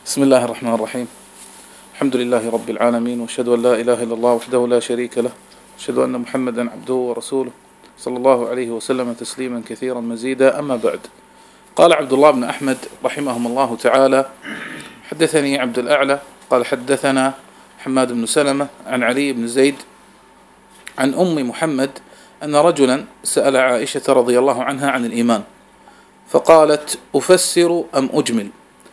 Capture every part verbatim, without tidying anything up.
بسم الله الرحمن الرحيم. الحمد لله رب العالمين، وأشهد أن لا إله إلا الله وحده لا شريك له، أشهد أن محمدا عبده ورسوله صلى الله عليه وسلم تسليما كثيرا مزيدا. أما بعد، قال عبد الله بن أحمد رحمهم الله تعالى: حدثني عبد الأعلى قال حدثنا حماد بن سلمة عن علي بن زيد عن أم محمد أن رجلا سأل عائشة رضي الله عنها عن الإيمان، فقالت: أفسر أم أجمل؟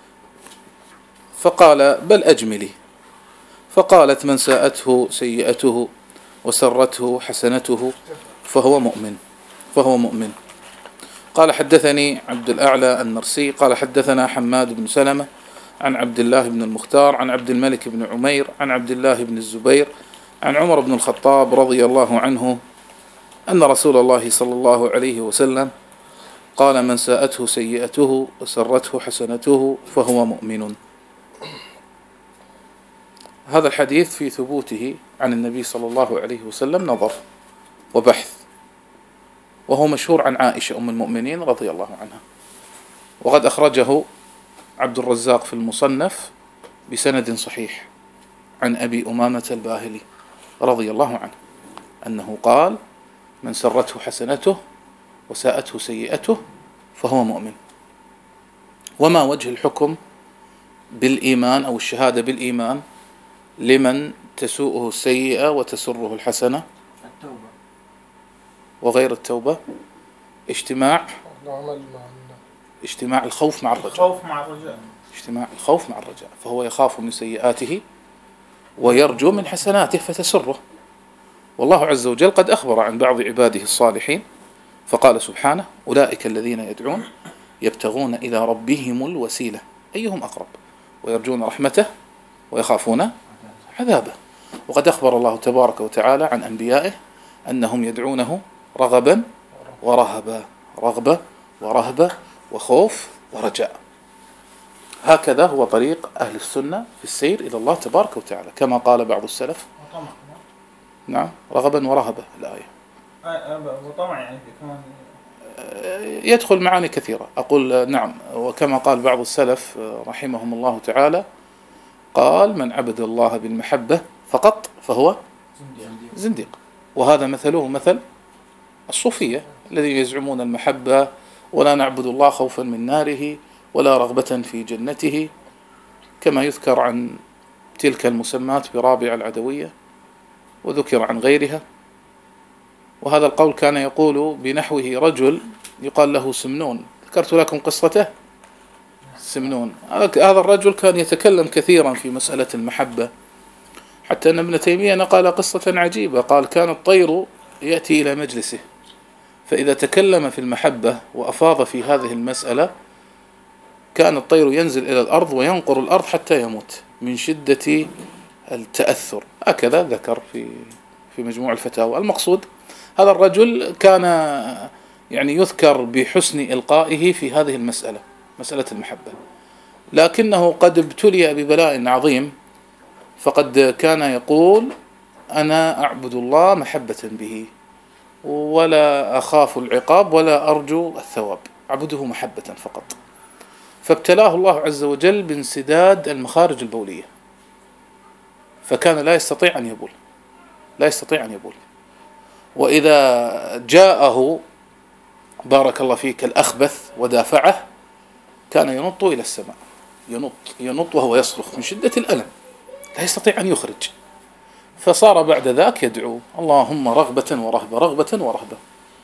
فقال: بل أجملي. فقالت: من ساءته سيئته وسرته حسنته فهو مؤمن فهو مؤمن. قال: حدثني عبد الأعلى النرسي قال حدثنا حماد بن سلمة عن عبد الله بن المختار عن عبد الملك بن عمير عن عبد الله بن الزبير عن عمر بن الخطاب رضي الله عنه أن رسول الله صلى الله عليه وسلم قال: من ساءته سيئته وسرته حسنته فهو مؤمن. هذا الحديث في ثبوته عن النبي صلى الله عليه وسلم نظر وبحث، وهو مشهور عن عائشة أم المؤمنين رضي الله عنها، وقد أخرجه عبد الرزاق في المصنف بسند صحيح عن أبي أمامة الباهلي رضي الله عنه أنه قال: من سرته حسنته وساءته سيئته فهو مؤمن. وما وجه الحكم بالإيمان أو الشهادة بالإيمان لمن تسوءه السيئة وتسره الحسنة؟ التوبة وغير التوبة اجتماع اجتماع الخوف مع الرجاء الخوف مع الرجاء اجتماع الخوف مع الرجاء فهو يخاف من سيئاته ويرجو من حسناته فتسره. والله عز وجل قد أخبر عن بعض عباده الصالحين فقال سبحانه: أولئك الذين يدعون يبتغون إلى ربهم الوسيلة أيهم أقرب ويرجون رحمته ويخافون عذابه. وقد أخبر الله تبارك وتعالى عن أنبيائه أنهم يدعونه رغبا ورهبا رغبة ورهبة وخوف ورجاء. هكذا هو طريق أهل السنة في السير إلى الله تبارك وتعالى، كما قال بعض السلف. نعم، رغبا ورهبة الآية. وطمع يعني كمان يدخل معاني كثيرة. أقول نعم، وكما قال بعض السلف رحمهم الله تعالى، قال: من عبد الله بالمحبة فقط فهو زنديق. وهذا مثله مثل الصوفية الذين يزعمون المحبة ولا نعبد الله خوفا من ناره ولا رغبة في جنته، كما يذكر عن تلك المسمات برابع العدوية وذكر عن غيرها. وهذا القول كان يقول بنحوه رجل يقال له سمنون، ذكرت لكم قصته سمنون. هذا الرجل كان يتكلم كثيرا في مسألة المحبة، حتى أن ابن تيمية نقل قصة عجيبة، قال: كان الطير يأتي إلى مجلسه فإذا تكلم في المحبة وأفاض في هذه المسألة كان الطير ينزل إلى الأرض وينقر الأرض حتى يموت من شدة التأثر. هكذا ذكر في في مجموع الفتاوى. المقصود هذا الرجل كان يعني يذكر بحسن إلقائه في هذه المسألة، مسألة المحبة، لكنه قد ابتلي ببلاء عظيم، فقد كان يقول: أنا أعبد الله محبة به ولا أخاف العقاب ولا أرجو الثواب، أعبده محبة فقط. فابتلاه الله عز وجل بانسداد المخارج البولية، فكان لا يستطيع أن يبول لا يستطيع أن يبول وإذا جاءه بارك الله فيك الأخبث ودافعه كان ينط إلى السماء، ينط ينط وهو يصرخ من شدة الألم، لا يستطيع أن يخرج. فصار بعد ذاك يدعو: اللهم رغبة ورهبة رغبة ورهبة،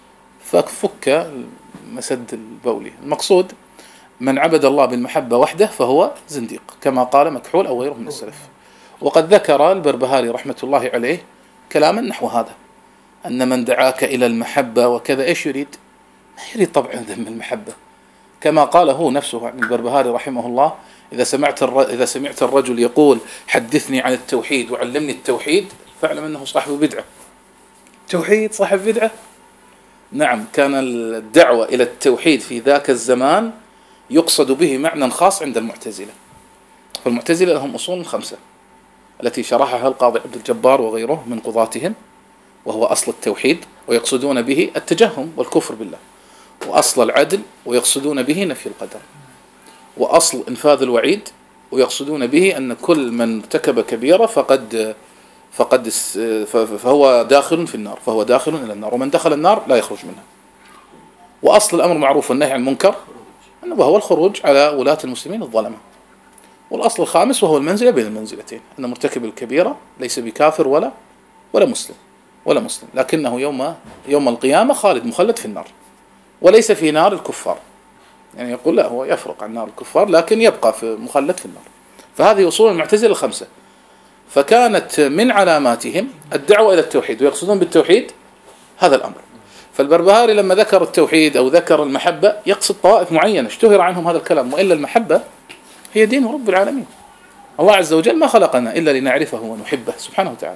ففك مسد البولي. المقصود من عبد الله بالمحبة وحده فهو زنديق، كما قال مكحول أو غيره من السلف. وقد ذكر البربهاري رحمة الله عليه كلاما نحو هذا، أن من دعاك إلى المحبة وكذا إيش يريد؟ ما يريد طبعا ذم المحبة، كما قال هو نفسه عن البربهاري رحمه الله: إذا سمعت إذا سمعت الرجل يقول حدثني عن التوحيد وعلمني التوحيد فاعلم أنه صاحب بدعة. توحيد صاحب بدعة؟ نعم، كان الدعوة إلى التوحيد في ذاك الزمان يقصد به معنى خاص عند المعتزلة. فالمعتزلة لهم أصول خمسة التي شرحها القاضي عبد الجبار وغيره من قضاتهم، وهو أصل التوحيد ويقصدون به التجهم والكفر بالله، وأصل العدل ويقصدون به نفي القدر، وأصل إنفاذ الوعيد ويقصدون به أن كل من ارتكب كبيرة فقد فقد فهو داخل في النار، فهو داخل إلى النار، ومن دخل النار لا يخرج منها. وأصل الأمر معروف والنهي عن المنكر وهو الخروج على ولاة المسلمين الظلمة. والأصل الخامس وهو المنزلة بين المنزلتين، أن مرتكب الكبيرة ليس بكافر ولا ولا مسلم ولا مسلم، لكنه يوم يوم القيامة خالد مخلد في النار، وليس في نار الكفار. يعني يقول لا، هو يفرق عن نار الكفار لكن يبقى في مخلد في النار. فهذه أصول المعتزلة الخمسة. فكانت من علاماتهم الدعوة إلى التوحيد، ويقصدون بالتوحيد هذا الأمر. فالبربهاري لما ذكر التوحيد أو ذكر المحبة يقصد طوائف معينة اشتهر عنهم هذا الكلام، وإلا المحبة هي دين رب العالمين. الله عز وجل ما خلقنا إلا لنعرفه ونحبه سبحانه وتعالى.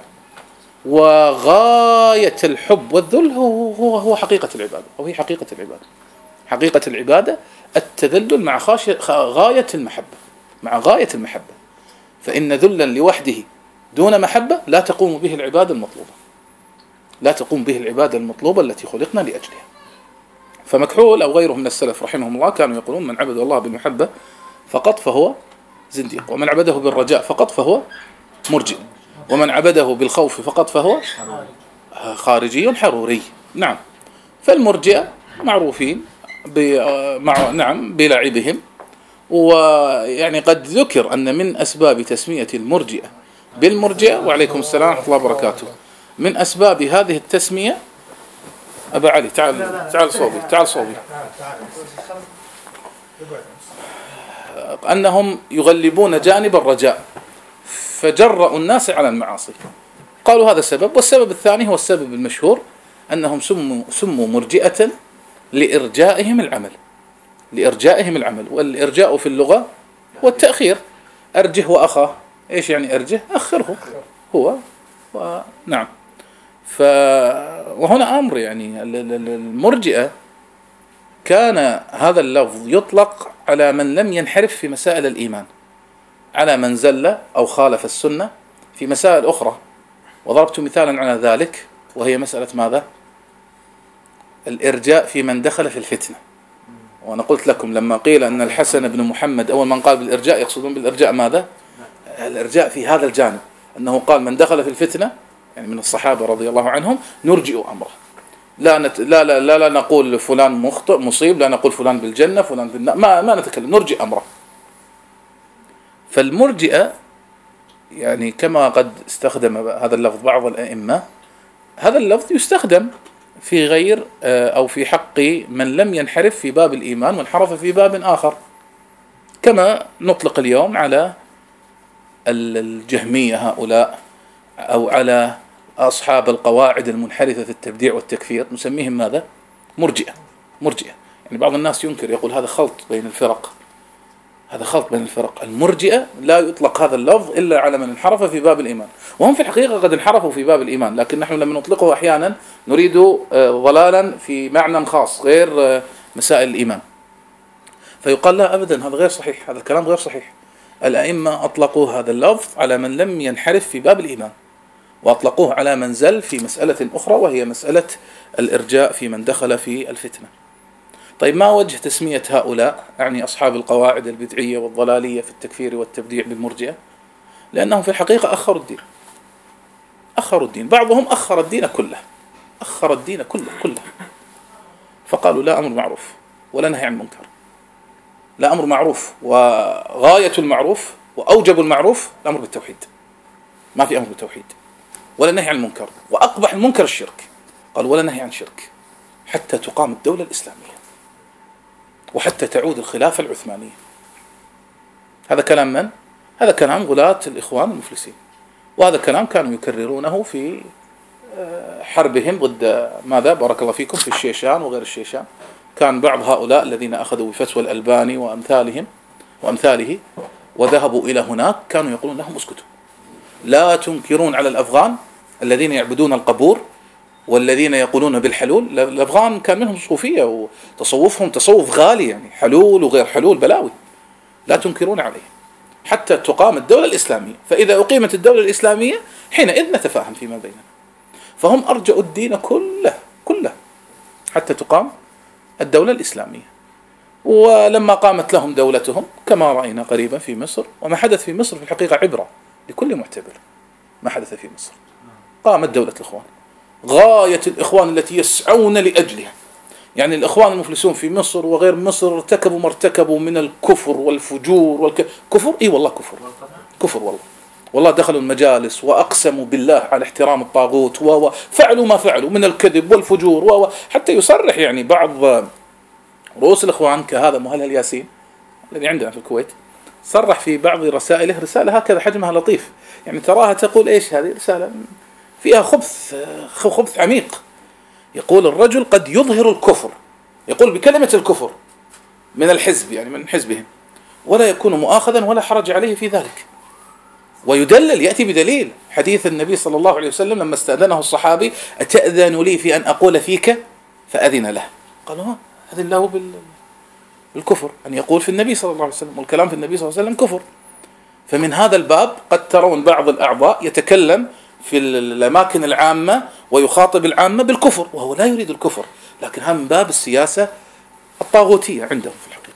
وغاية الحب والذل هو هو هو حقيقة العبادة، أو هي حقيقة العبادة. حقيقة العبادة التذلل مع غاية المحبة، مع غاية المحبة. فإن ذلا لوحده دون محبة لا تقوم به العبادة المطلوبة، لا تقوم به العبادة المطلوبة التي خلقنا لأجلها. فمكحول أو غيره من السلف رحمهم الله كانوا يقولون من عبد الله بالمحبة فقط فهو زنديق، ومن عبده بالرجاء فقط فهو مرجئ، ومن عبده بالخوف فقط فهو خارجي حروري. نعم. فالمرجئة معروفين مع نعم بلعبهم. ويعني قد ذكر أن من أسباب تسمية المرجئة بالمرجئة، وعليكم السلام ورحمة الله وبركاته، من أسباب هذه التسمية أبا علي تعال تعال صوبي تعال صوبي أنهم يغلبون جانب الرجاء فجرأوا الناس على المعاصي. قالوا هذا السبب. والسبب الثاني هو السبب المشهور أنهم سموا, سموا مرجئة لإرجائهم العمل، لإرجائهم العمل. والإرجاء في اللغة والتأخير. أرجه وأخاه. إيش يعني أرجه؟ أخره هو. نعم. ف وهنا أمر يعني المرجئة كان هذا اللفظ يطلق على من لم ينحرف في مسائل الإيمان، على من زل أو خالف السنة في مسائل أخرى. وضربت مثالا على ذلك وهي مسألة ماذا؟ الإرجاء في من دخل في الفتنة. وأنا قلت لكم لما قيل أن الحسن بن محمد أول من قال بالإرجاء يقصدون بالإرجاء ماذا؟ الإرجاء في هذا الجانب، أنه قال من دخل في الفتنة يعني من الصحابة رضي الله عنهم نرجئ أمره. لا, نت... لا, لا, لا, لا نقول فلان مخطئ مصيب، لا نقول فلان بالجنة فلان بالنار، ما, ما نتكلم، نرجئ أمره. فالمرجئة يعني كما قد استخدم هذا اللفظ بعض الأئمة، هذا اللفظ يستخدم في غير أو في حق من لم ينحرف في باب الإيمان وانحرف في باب آخر، كما نطلق اليوم على الجهمية هؤلاء أو على أصحاب القواعد المنحرفة في التبديع والتكفير، نسميهم ماذا؟ مرجئة. مرجئة يعني بعض الناس ينكر يقول هذا خلط بين الفرق، هذا خلط بين الفرق. المرجئة لا يطلق هذا اللفظ إلا على من انحرف في باب الإيمان، وهم في الحقيقة قد انحرفوا في باب الإيمان، لكن نحن لما نطلقه أحيانا نريد ضلالا في معنى خاص غير مسائل الإيمان، فيقال لا أبدا هذا غير صحيح، هذا الكلام غير صحيح. الأئمة أطلقوا هذا اللفظ على من لم ينحرف في باب الإيمان، وأطلقوه على من زل في مسألة أخرى وهي مسألة الإرجاء في من دخل في الفتنة. طيب ما وجه تسمية هؤلاء يعني أصحاب القواعد البدعية والضلالية في التكفير والتبديع بالمرجئة؟ لأنهم في الحقيقة أخروا الدين، أخروا الدين. بعضهم أخر الدين كله، أخر الدين كله كله فقالوا لا أمر معروف ولا نهي عن منكر. لا أمر معروف وغاية المعروف وأوجب المعروف الأمر بالتوحيد، ما في أمر بالتوحيد، ولا نهي عن المنكر، وأقبح المنكر الشرك. قالوا ولا نهي عن شرك حتى تقام الدولة الإسلامية وحتى تعود الخلافة العثمانية. هذا كلام من؟ هذا كلام غلاة الإخوان المفلسين، وهذا كلام كانوا يكررونه في حربهم ضد ماذا؟ بارك الله فيكم في الشيشان وغير الشيشان. كان بعض هؤلاء الذين أخذوا بفتوى الألباني وأمثالهم وأمثاله وذهبوا إلى هناك كانوا يقولون لهم اسكتوا، لا تنكرون على الأفغان الذين يعبدون القبور والذين يقولون بالحلول. الأفغان كان منهم صوفية وتصوفهم تصوف غالي، يعني حلول وغير حلول بلاوي، لا تنكرون عليه حتى تقام الدولة الإسلامية، فإذا أقيمت الدولة الإسلامية حينئذ نتفاهم فيما بيننا. فهم أرجعوا الدين كله كله حتى تقام الدولة الإسلامية. ولما قامت لهم دولتهم كما رأينا قريبا في مصر، وما حدث في مصر في الحقيقة عبرة لكل معتبر. ما حدث في مصر، قامت دولة الإخوان، غاية الإخوان التي يسعون لأجلها. يعني الإخوان المفلسون في مصر وغير مصر ارتكبوا ما ارتكبوا من الكفر والفجور والك... كفر إيه والله كفر كفر والله والله دخلوا المجالس وأقسموا بالله على احترام الطاغوت وفعلوا ما فعلوا من الكذب والفجور و... حتى يصرح يعني بعض رؤوس الإخوان كهذا مهلهل ياسين الذي عندنا في الكويت، صرح في بعض رسائله رسالة هكذا حجمها لطيف، يعني تراها تقول إيش هذه رسالة فيها خبث خبث عميق. يقول الرجل قد يظهر الكفر، يقول بكلمة الكفر من الحزب يعني من حزبهم، ولا يكون مؤاخذا ولا حرج عليه في ذلك، ويدلل يأتي بدليل حديث النبي صلى الله عليه وسلم لما استأذنه الصحابي: أتأذن لي في أن أقول فيك؟ فأذن له. قالوا ها أذن له بالكفر، أن يقول في النبي صلى الله عليه وسلم، والكلام في النبي صلى الله عليه وسلم كفر. فمن هذا الباب قد ترون بعض الأعضاء يتكلم في الأماكن العامة ويخاطب العامة بالكفر وهو لا يريد الكفر، لكن هذا من باب السياسة الطاغوتية عندهم في الحقيقة.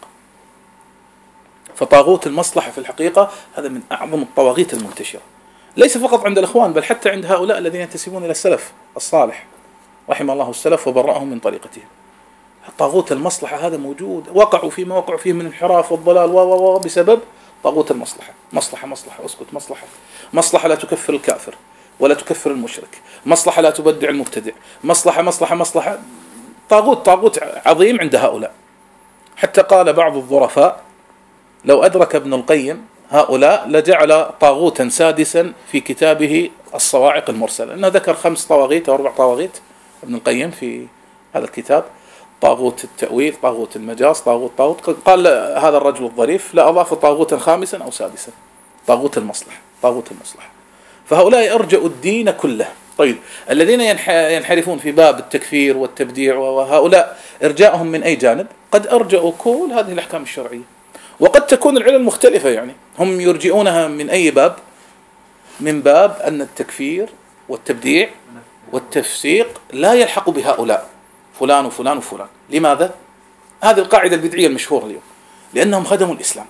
فطاغوت المصلحة في الحقيقة هذا من أعظم الطواغيت المنتشرة، ليس فقط عند الإخوان بل حتى عند هؤلاء الذين ينتسبون إلى السلف الصالح رحم الله السلف وبرأهم من طريقتهم. طاغوت المصلحة هذا موجود، وقعوا فيما وقعوا فيه من الانحراف والضلال و بسبب طاغوت المصلحة. مصلحة مصلحة اسكت، مصلحة مصلحة لا تكفر الكافر ولا تكفر المشرك، مصلحة لا تبدع المبتدع، مصلحة مصلحة مصلحة طاغوت طاغوت عظيم عند هؤلاء. حتى قال بعض الظرفاء: لو أدرك ابن القيم هؤلاء لجعل طاغوتا سادسا في كتابه الصواعق المرسلة، لأنه ذكر خمس طواغيت أو أربع طواغيت ابن القيم في هذا الكتاب: طاغوت التأويل، طاغوت المجاز، طاغوت طاغوت. قال هذا الرجل الظريف: لا أضاف طاغوتا خامسا أو سادسا، طاغوت المصلحة طاغوت المصلحة. فهؤلاء أرجأوا الدين كله. طيب الذين ينحرفون في باب التكفير والتبديع وهؤلاء إرجاءهم من أي جانب؟ قد أرجأوا كل هذه الأحكام الشرعية، وقد تكون العلل مختلفة. يعني هم يرجئونها من أي باب؟ من باب أن التكفير والتبديع والتفسيق لا يلحق بهؤلاء فلان وفلان وفلان. لماذا؟ هذه القاعدة البدعية المشهورة اليوم: لأنهم خدموا الإسلام،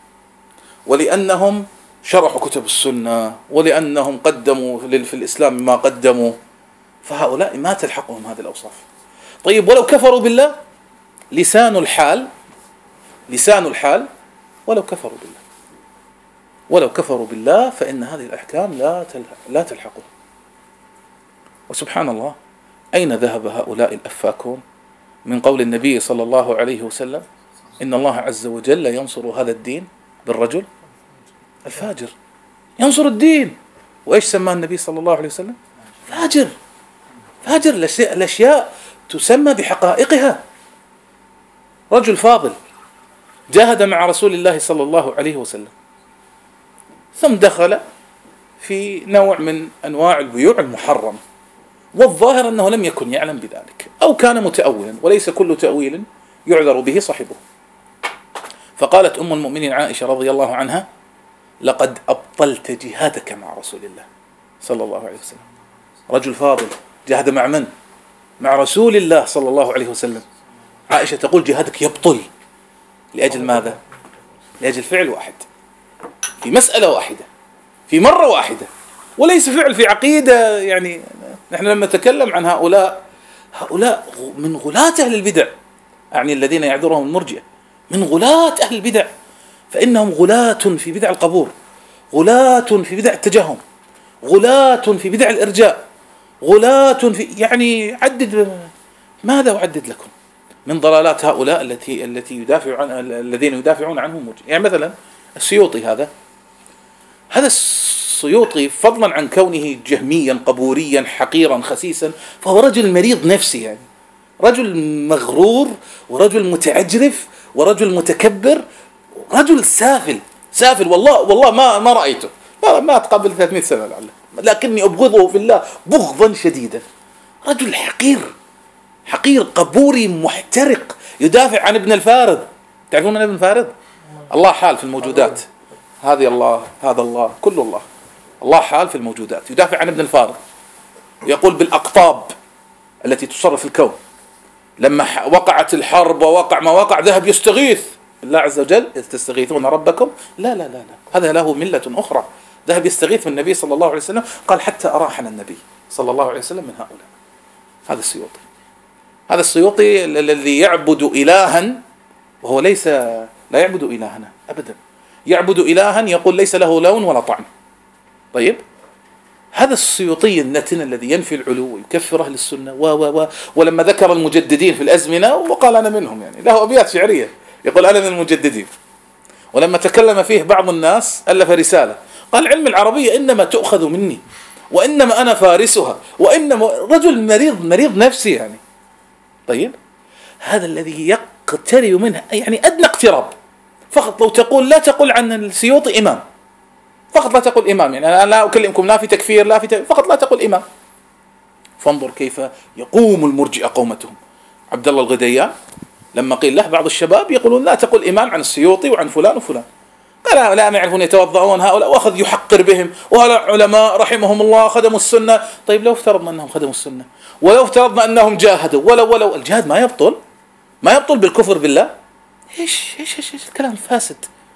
ولأنهم شرحوا كتب السنة، ولأنهم قدموا في الإسلام ما قدموا، فهؤلاء ما تلحقهم هذه الأوصاف. طيب ولو كفروا بالله؟ لسان الحال لسان الحال ولو كفروا بالله ولو كفروا بالله فإن هذه الأحكام لا لا تلحقهم. وسبحان الله، أين ذهب هؤلاء الأفاكون من قول النبي صلى الله عليه وسلم: إن الله عز وجل ينصر هذا الدين بالرجل الفاجر. ينصر الدين، وإيش سماه النبي صلى الله عليه وسلم؟ فاجر. فاجر، الأشياء تسمى بحقائقها. رجل فاضل جاهد مع رسول الله صلى الله عليه وسلم، ثم دخل في نوع من أنواع البيوع المحرم، والظاهر أنه لم يكن يعلم بذلك أو كان متأولا، وليس كل تأويل يعذر به صاحبه. فقالت أم المؤمنين عائشة رضي الله عنها: لقد أبطلت جهادك مع رسول الله صلى الله عليه وسلم. رجل فاضل جاهد مع من؟ مع رسول الله صلى الله عليه وسلم. عائشة تقول: جهادك يبطل. لأجل ماذا؟ لأجل فعل واحد في مسألة واحدة في مرة واحدة، وليس فعل في عقيدة. يعني نحن لما نتكلم عن هؤلاء هؤلاء من غلاة أهل البدع، يعني الذين يعذرهم المرجئة، من غلاة أهل البدع، فإنهم غلاة في بدع القبور، غلاة في بدع التجهم، غلاة في بدع الإرجاء، غلاة في يعني عدد. ماذا أعدد لكم من ضلالات هؤلاء التي التي يدافع عن الذين يدافعون عنهم مرجئة؟ يعني مثلا السيوطي، هذا هذا السيوطي فضلا عن كونه جهميا قبوريا حقيرا خسيسا، فهو رجل مريض نفسي، يعني رجل مغرور ورجل متعجرف ورجل متكبر، رجل سافل سافل. والله والله ما ما رأيته، ما, ما أتقبل ثلاثمائة سنة لعله، لكني أبغضه في الله بغضا شديدا. رجل حقير حقير قبوري محترق، يدافع عن ابن الفارض. تعرفون من ابن الفارض؟ الله حال في الموجودات، هذه الله، هذا الله، كل الله. الله حال في الموجودات، يدافع عن ابن الفارض، يقول بالأقطاب التي تصرف الكون، لما وقعت الحرب ووقع ما وقع ذهب يستغيث الله عز وجل، تستغيثون ربكم؟ لا لا لا لا، هذا له ملة أخرى. ذهب يستغيث بالنبي صلى الله عليه وسلم، قال حتى أراحنا النبي صلى الله عليه وسلم من هؤلاء. هذا السيوطي، هذا السيوطي الذي يعبد إلها وهو ليس لا يعبد إلهنا أبدا، يعبد إلها يقول ليس له لون ولا طعم. طيب، هذا السيوطي النتن الذي ينفي العلو ويكفر أهل السنة و و و ولما ذكر المجددين في الأزمنة وقال أنا منهم، يعني له أبيات شعرية يقول أنا من المجددين. ولما تكلم فيه بعض الناس ألف رسالة قال علم العربية إنما تؤخذ مني وإنما أنا فارسها، وإنما رجل مريض مريض نفسي يعني. طيب، هذا الذي يقترب منه يعني أدنى اقتراب. فقط لو تقول لا تقول عن السيوطي إمام، فقط لا تقول إمام، يعني أنا لا أكلمكم لا في تكفير لا في تكفير، فقط لا تقول إمام. فانظر كيف يقوم المرجئة قومتهم. عبد الله الغديان لما قيل له بعض الشباب يقولون لا تقول إمام عن السيوطي وعن فلان وفلان، قال لا يعرفون يتوضعون هؤلاء، وأخذ يحقر بهم، وهؤلاء علماء رحمهم الله خدموا السنة. طيب لو افترضنا أنهم خدموا السنة، ولو افترضنا أنهم جاهدوا، ولو ولو الجهاد ما يبطل، ما يبطل بالكفر بالله. إيش إيش إيش, إيش الكلام فاسد.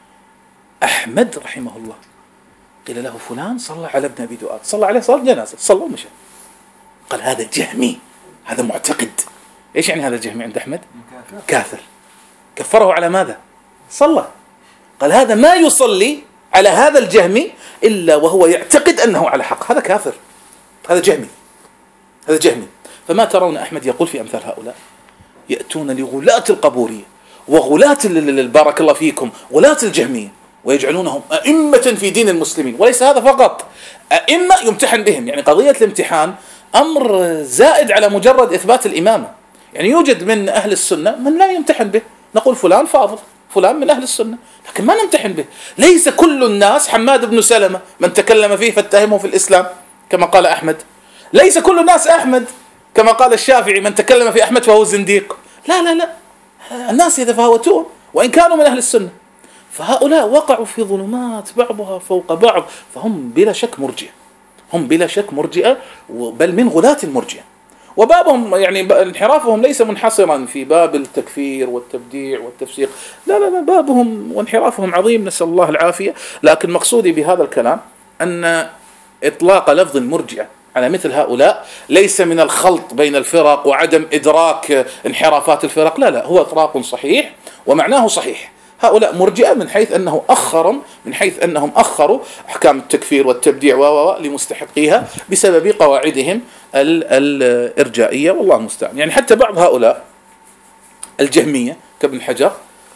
أحمد رحمه الله قيل له فلان صلى على ابن أبي دؤاد، صلى عليه صلاة جنازة، صلى ومشى. قال هذا جهمي، هذا معتقد. إيش يعني هذا جهمي عند أحمد؟ كافر. كفره على ماذا؟ صلى. قال هذا ما يصلي على هذا الجهمي إلا وهو يعتقد أنه على حق، هذا كافر، هذا جهمي، هذا جهمي. فما ترون أحمد يقول في أمثال هؤلاء؟ يأتون لغلاة القبورية وغلاة بارك الله فيكم غلاة الجهمية ويجعلونهم أئمة في دين المسلمين. وليس هذا فقط، أئمة يمتحن بهم. يعني قضية الامتحان أمر زائد على مجرد إثبات الإمامة. يعني يوجد من أهل السنة من لا يمتحن به، نقول فلان فاضل، فلان من أهل السنة، لكن ما نمتحن به. ليس كل الناس حماد بن سلمة من تكلم فيه فاتهمه في الإسلام كما قال أحمد. ليس كل الناس أحمد كما قال الشافعي من تكلم في أحمد فهو زنديق. لا لا لا، الناس يتفاوتون وإن كانوا من أهل السنة. فهؤلاء وقعوا في ظلمات بعضها فوق بعض، فهم بلا شك مرجئة، هم بلا شك مرجئة، بل من غلاة المرجئة. وبابهم يعني انحرافهم ليس منحصرا في باب التكفير والتبديع والتفسيق، لا لا لا، بابهم وانحرافهم عظيم، نسأل الله العافية. لكن مقصودي بهذا الكلام أن إطلاق لفظ المرجئة على مثل هؤلاء ليس من الخلط بين الفرق وعدم إدراك انحرافات الفرق، لا لا، هو إطلاق صحيح ومعناه صحيح. هؤلاء مرجئة من حيث أنه أخرهم من حيث أنهم أخروا أحكام التكفير والتبديع و لمستحقيها بسبب قواعدهم الإرجائية، والله المستعان. يعني حتى بعض هؤلاء الجهمية كابن حجر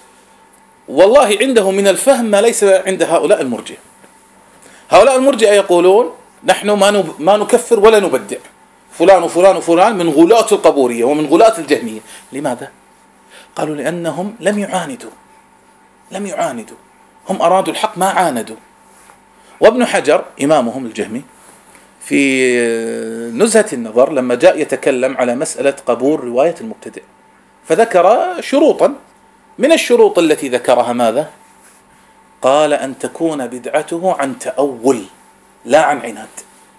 والله عنده من الفهم ما ليس عند هؤلاء المرجئة. هؤلاء المرجئة يقولون نحن ما ما نكفر ولا نبدع، فلان وفلان وفلان من غلاة القبورية ومن غلاة الجهمية. لماذا؟ قالوا لأنهم لم يعاندوا، لم يعاندوا، هم أرادوا الحق ما عاندوا. وابن حجر إمامهم الجهمي في نزهة النظر لما جاء يتكلم على مسألة قبول رواية المبتدع فذكر شروطا، من الشروط التي ذكرها ماذا؟ قال أن تكون بدعته عن تأول لا عن عناد.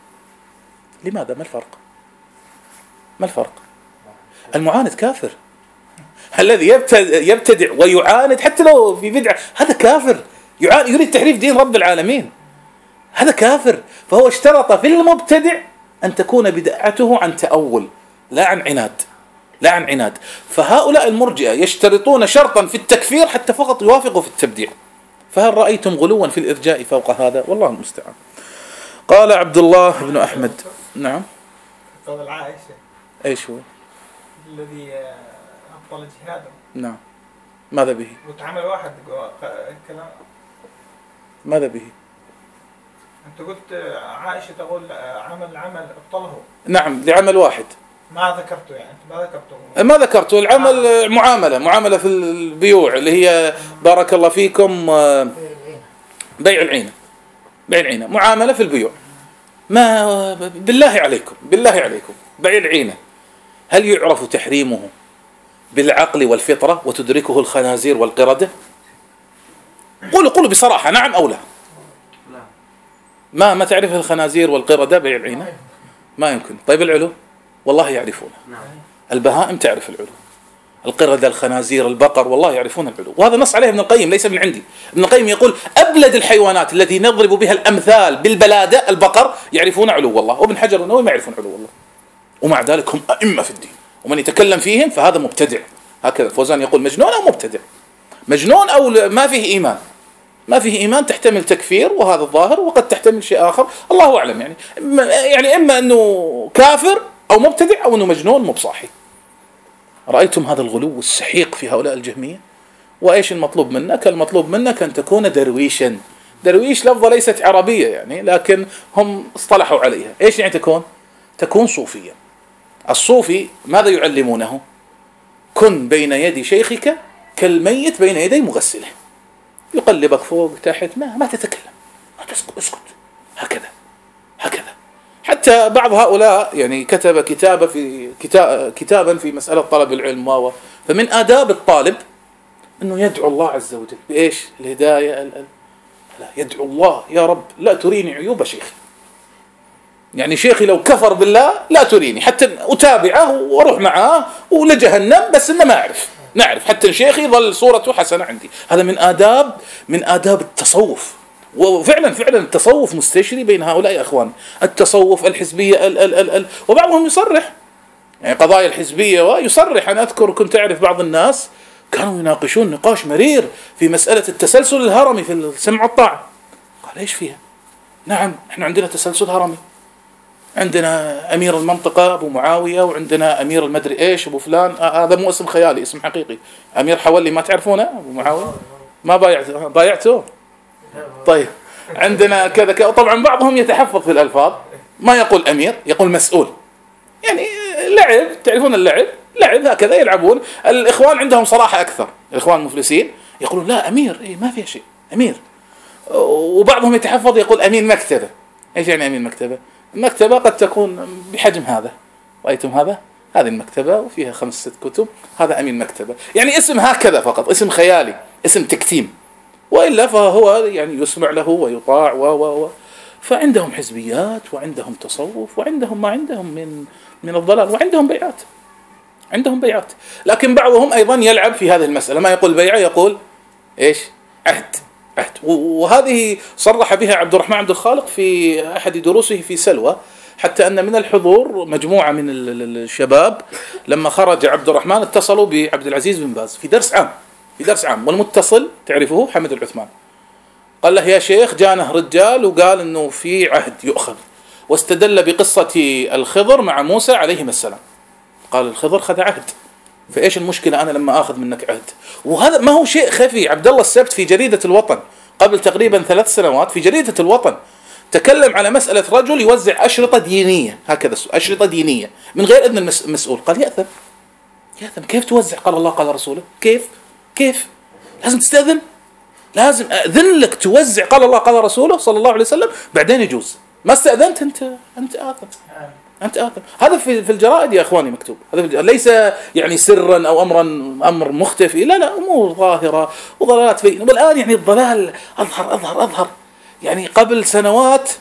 لماذا؟ ما الفرق؟ ما الفرق؟ المعاند كافر، الذي يبتدع ويعاند حتى لو في بدعة هذا كافر، يريد تحريف دين رب العالمين، هذا كافر. فهو اشترط في المبتدع أن تكون بدعته عن تأول لا عن عناد، لا عن عناد. فهؤلاء المرجئة يشترطون شرطا في التكفير حتى فقط يوافقوا في التبديع. فهل رأيتم غلوا في الإرجاء فوق هذا؟ والله المستعان. قال عبد الله بن أحمد. نعم. قول عائشة. ايش هو؟ الذي أبطل جهاده. نعم. ماذا به؟ وتعمل واحد كلام. ماذا به؟ أنت قلت عائشة تقول عمل عمل أبطله. نعم، لعمل واحد. ما ذكرته يعني أنت ما ذكرته. ما ذكرته العمل آه. معاملة معاملة في البيوع اللي هي بارك الله فيكم بيع العينة، بيع العينة معاملة في البيوع. ما بالله عليكم بالله عليكم بيع العينة هل يعرف تحريمه بالعقل والفطرة وتدركه الخنازير والقردة؟ قولوا قولوا بصراحة نعم أو لا. ما ما تعرف الخنازير والقردة بيع العينة؟ ما يمكن. طيب العلو؟ والله يعرفونه. البهائم تعرف العلو، القردة، الخنازير، البقر، والله يعرفون العلو، وهذا نص عليه ابن القيم ليس من عندي. ابن القيم يقول أبلد الحيوانات التي نضرب بها الأمثال بالبلادة البقر يعرفون علو الله، وابن حجر والنووي ما يعرفون علو الله، ومع ذلك هم أئمة في الدين، ومن يتكلم فيهم فهذا مبتدع. هكذا فوزان يقول مجنون أو مبتدع، مجنون أو ما فيه إيمان، ما فيه إيمان تحتمل تكفير وهذا الظاهر، وقد تحتمل شيء آخر الله أعلم، يعني يعني إما أنه كافر أو مبتدع أو أنه مجنون مو بصاحي. رأيتم هذا الغلو السحيق في هؤلاء الجهمية؟ وإيش المطلوب منك؟ المطلوب منك أن تكون درويشا. درويش لفظة ليست عربية يعني، لكن هم اصطلحوا عليها. إيش يعني تكون؟ تكون صوفيا. الصوفي ماذا يعلمونه؟ كن بين يدي شيخك كالميت بين يدي مغسله، يقلبك فوق تحت، ما ما تتكلم، ما تسكت، اسكت، هكذا هكذا. حتى بعض هؤلاء يعني كتب كتابة في كتاب كتابا في مسألة طلب العلم، و فمن آداب الطالب أنه يدعو الله عز وجل بإيش؟ الهداية. ال... لا، يدعو الله يا رب لا تريني عيوب شيخي، يعني شيخي لو كفر بالله لا تريني، حتى أتابعه وأروح معاه ولجهنم، بس إنه ما أعرف نعرف حتى شيخي ظل صورته حسنة عندي. هذا من آداب من آداب التصوف، وفعلا فعلا التصوف مستشري بين هؤلاء أخوان. التصوف، الحزبية، ال ال ال ال وبعضهم يصرح يعني قضايا الحزبية ويصرح. أنا أذكر كنت أعرف بعض الناس كانوا يناقشون نقاش مرير في مسألة التسلسل الهرمي في السمع والطاعة. قال إيش فيها؟ نعم إحنا عندنا تسلسل هرمي، عندنا أمير المنطقة أبو معاوية، وعندنا أمير المدري إيش أبو فلان. آه هذا مو اسم خيالي، اسم حقيقي. أمير حولي ما تعرفونه أبو معاوية؟ ما بايعته؟ بايعته؟ طيب عندنا كذا كذا. طبعا بعضهم يتحفظ في الألفاظ، ما يقول أمير، يقول مسؤول، يعني لعب، تعرفون اللعب، لعب هكذا يلعبون. الإخوان عندهم صراحة أكثر، الإخوان المفلسين يقولون لا أمير، إيه ما فيها شيء أمير. وبعضهم يتحفظ يقول أمين مكتبة. إيش يعني أمين مكتبة؟ المكتبة قد تكون بحجم هذا، رأيتم هذا؟ هذه المكتبة وفيها خمس ست كتب، هذا أمين مكتبة. يعني اسم هكذا فقط، اسم خيالي، اسم تكتيم، وإلا فهو يعني يسمع له ويطاع و و و فعندهم حزبيات وعندهم تصوف وعندهم ما عندهم من من الضلال، وعندهم بيعات، عندهم بيعات. لكن بعضهم أيضا يلعب في هذه المسألة، ما يقول بيعة، يقول إيش؟ عهد. عهد. وهذه صرح بها عبد الرحمن عبد الخالق في أحد دروسه في سلوى، حتى أن من الحضور مجموعة من الشباب لما خرج عبد الرحمن اتصلوا بعبد العزيز بن باز في درس عام، في درس عام، والمتصل تعرفه حمد العثمان، قال له يا شيخ جانه رجال وقال إنه في عهد يؤخذ، واستدل بقصة الخضر مع موسى عليهما السلام. قال الخضر خذ عهد، فإيش المشكلة أنا لما أخذ منك عهد؟ وهذا ما هو شيء خفي. عبد الله السبت في جريدة الوطن قبل تقريبا ثلاث سنوات في جريدة الوطن تكلم على مسألة رجل يوزع أشرطة دينية، هكذا أشرطة دينية من غير إذن المسؤول. قال يأثم، يأثم كيف توزع قال الله قال رسوله؟ كيف كيف لازم تستأذن، لازم أذن لك توزع قال الله قال رسوله صلى الله عليه وسلم، بعدين يجوز. ما استأذنت أنت أنت آثم، أنت آثم. هذا في في الجرائد يا إخواني مكتوب، هذا ليس يعني سرا أو أمرا أمر مختفي، لا لا، أمور ظاهرة وضلالات بين. والآن يعني الضلال أظهر أظهر أظهر. يعني قبل سنوات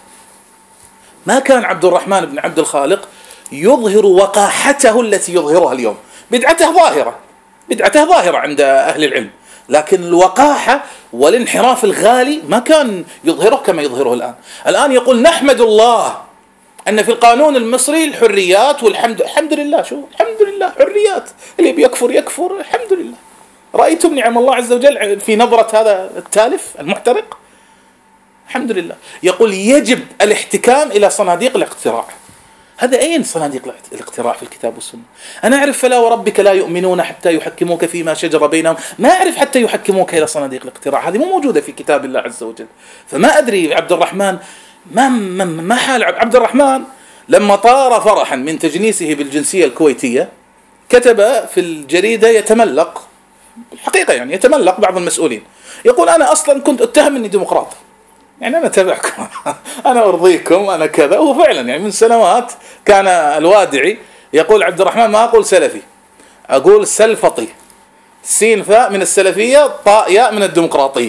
ما كان عبد الرحمن بن عبد الخالق يظهر وقاحته التي يظهرها اليوم. بدعته ظاهرة، بدعته ظاهرة عند أهل العلم، لكن الوقاحة والانحراف الغالي ما كان يظهره كما يظهره الآن. الآن يقول نحمد الله أن في القانون المصري الحريات والحمد الحمد لله. شو الحمد لله؟ حريات، اللي بيكفر يكفر، الحمد لله. رأيتم نعم الله عز وجل في نظرة هذا التالف المحترق؟ الحمد لله. يقول يجب الاحتكام إلى صناديق الاقتراع. هذا أين صناديق الاقتراع في الكتاب والسنة؟ أنا أعرف فلا وربك لا يؤمنون حتى يحكموك فيما شجر بينهم، ما أعرف حتى يحكموك إلى صناديق الاقتراع، هذه مو موجودة في كتاب الله عز وجل. فما أدري عبد الرحمن ما ما ما حال عبد الرحمن لما طار فرحا من تجنيسه بالجنسية الكويتية، كتب في الجريدة يتملق، الحقيقة يعني يتملق بعض المسؤولين، يقول أنا أصلا كنت أتهم أني ديمقراط، يعني أنا تبعكم أنا أرضيكم أنا كذا. وفعلا يعني من سنوات كان الوادعي يقول عبد الرحمن ما أقول سلفي، أقول سلفطي، سين فاء من السلفية، طاء ياء من الديمقراطية.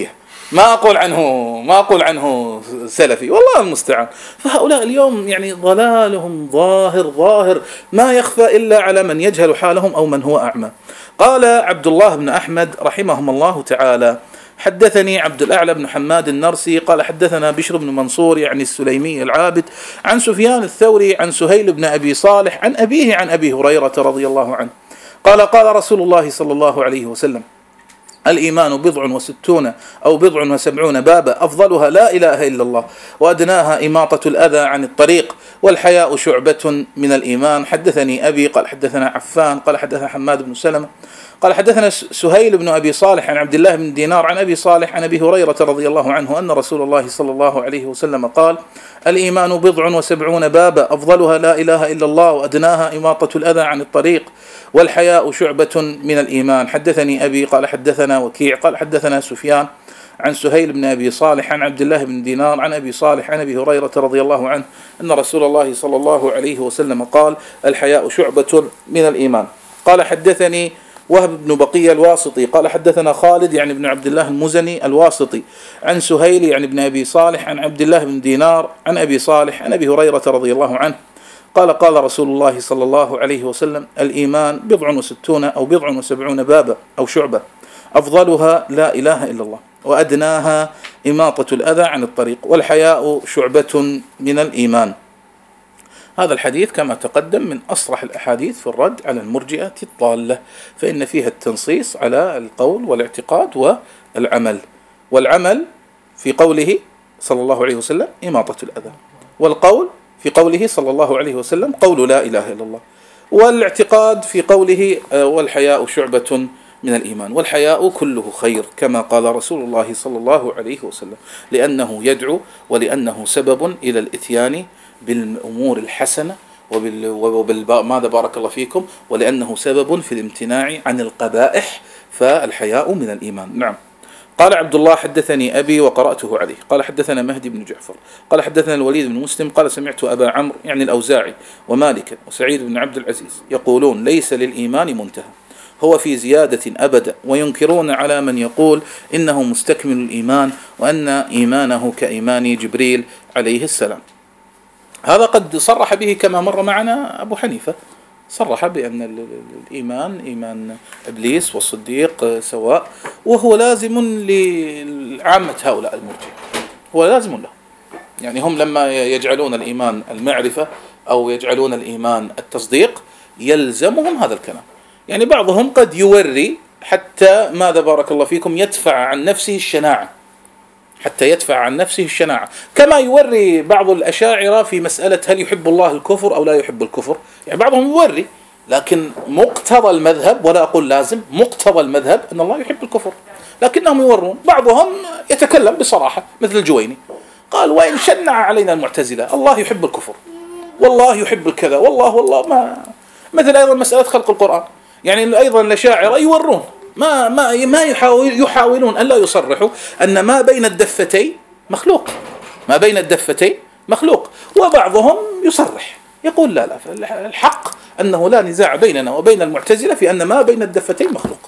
ما أقول عنه ما أقول عنه سلفي، والله المستعان. فهؤلاء اليوم يعني ضلالهم ظاهر ظاهر ما يخفى إلا على من يجهل حالهم أو من هو أعمى. قال عبد الله بن أحمد رحمهم الله تعالى: حدثني عبد الأعلى بن حماد النرسي قال حدثنا بشر بن منصور يعني السليمي العابد عن سفيان الثوري عن سهيل بن أبي صالح عن أبيه عن أبي هريرة رضي الله عنه قال: قال رسول الله صلى الله عليه وسلم: الإيمان بضع وستون أو بضع وسبعون بابا، أفضلها لا إله إلا الله، وأدناها إماطة الأذى عن الطريق، والحياء شعبة من الإيمان. حدثني أبي قال حدثنا عفان قال حدثنا حماد بن سلمة قال حدثنا سهيل بن أبي صالح عن عبد الله بن دينار عن أبي صالح عن أبي هريرة رضي الله عنه أن رسول الله صلى الله عليه وسلم قال: الإيمان بضع وسبعون بابا، أفضلها لا إله إلا الله، وأدناها إماطة الأذى عن الطريق، والحياء شعبة من الإيمان. حدثني أبي قال حدثنا وكيع قال حدثنا سفيان عن سهيل بن أبي صالح عن عبد الله بن دينار عن أبي صالح عن أبي هريرة رضي الله عنه أن رسول الله صلى الله عليه وسلم قال: الحياء شعبة من الإيمان. قال حدثني وهب بن بقية الواسطي قال حدثنا خالد يعني بن عبد الله المزني الواسطي عن سهيل يعني بن أبي صالح عن عبد الله بن دينار عن أبي صالح عن أبي هريرة رضي الله عنه قال: قال رسول الله صلى الله عليه وسلم: الإيمان بضع وستون أو بضع وسبعون بابا أو شعبة، أفضلها لا إله إلا الله، وأدناها إماطة الأذى عن الطريق، والحياء شعبة من الإيمان. هذا الحديث كما تقدم من أصرح الأحاديث في الرد على المرجئة الضالة، فإن فيها التنصيص على القول والاعتقاد والعمل. والعمل في قوله صلى الله عليه وسلم إماطة الأذى، والقول في قوله صلى الله عليه وسلم قول لا إله إلا الله، والاعتقاد في قوله والحياء شعبة من الإيمان. والحياء كله خير كما قال رسول الله صلى الله عليه وسلم، لأنه يدعو ولأنه سبب إلى الإتيان بالأمور الحسنة وبال ماذا بارك الله فيكم، ولأنه سبب في الامتناع عن القبائح، فالحياء من الإيمان. نعم. قال عبد الله حدثني أبي وقرأته عليه قال حدثنا مهدي بن جعفر قال حدثنا الوليد بن مسلم قال سمعت أبا عمرو يعني الأوزاعي ومالكا وسعيد بن عبد العزيز يقولون: ليس للإيمان منتهى، هو في زيادة أبدا، وينكرون على من يقول إنه مستكمل الإيمان وأن إيمانه كإيمان جبريل عليه السلام. هذا قد صرح به كما مر معنا أبو حنيفة، صرح بأن الإيمان إيمان إبليس والصديق سواء، وهو لازم لعامة هؤلاء المرجئة، هو لازم له. يعني هم لما يجعلون الإيمان المعرفة أو يجعلون الإيمان التصديق يلزمهم هذا الكلام. يعني بعضهم قد يوري حتى ماذا بارك الله فيكم يدفع عن نفسه الشناعة، حتى يدفع عن نفسه الشناعة، كما يوري بعض الأشاعرة في مسألة هل يحب الله الكفر أو لا يحب الكفر. يعني بعضهم يوري، لكن مقتضى المذهب، ولا أقول لازم، مقتضى المذهب أن الله يحب الكفر، لكنهم يورون. بعضهم يتكلم بصراحة مثل الجويني قال: وإن شنع علينا المعتزلة الله يحب الكفر والله يحب الكذا والله والله ما. مثل أيضا مسألة خلق القرآن، يعني أيضا الأشاعرة يورون ما ما ما يحاول يحاولون أن لا يصرحوا أن ما بين الدفتين مخلوق، ما بين الدفتين مخلوق. وبعضهم يصرح يقول: لا لا الحق أنه لا نزاع بيننا وبين المعتزلة في أن ما بين الدفتين مخلوق،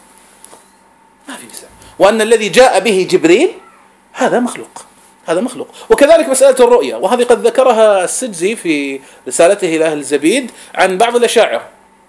ما في نزاع، وأن الذي جاء به جبريل هذا مخلوق، هذا مخلوق. وكذلك مسألة الرؤية، وهذه قد ذكرها السجزي في رسالته إلى أهل الزبيد عن بعض الأشاعرة،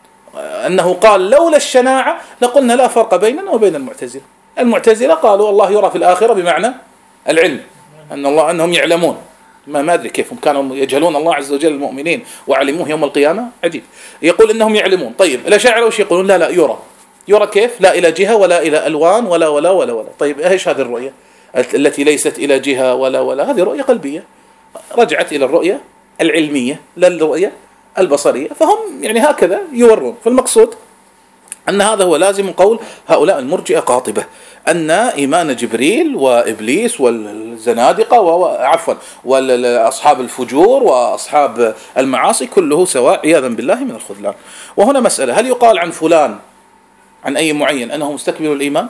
أنه قال: لولا الشناعة لقلنا لا فرق بيننا وبين المعتزلة. المعتزلة قالوا الله يرى في الآخرة بمعنى العلم، أن الله أنهم يعلمون، ما ما أدري كيف هم كانوا يجهلون الله عز وجل المؤمنين وعلموه يوم القيامة، عجيب. يقول إنهم يعلمون. طيب الأشاعرة وش يقولون؟ لا لا يرى، يرى كيف؟ لا إلى جهة ولا إلى ألوان ولا ولا ولا ولا. طيب إيش هذه الرؤية التي ليست إلى جهة ولا ولا؟ هذه رؤية قلبية رجعت إلى الرؤية العلمية لا الرؤية البصرية. فهم يعني هكذا يورون. فالمقصود أن هذا هو لازم قول هؤلاء المرجئة قاطبة، أن إيمان جبريل وإبليس والزنادقة وعفوا والأصحاب الفجور وأصحاب المعاصي كله سواء عياذا بالله من الخذلان. وهنا مسألة: هل يقال عن فلان عن أي معين أنه مستكمل الإيمان؟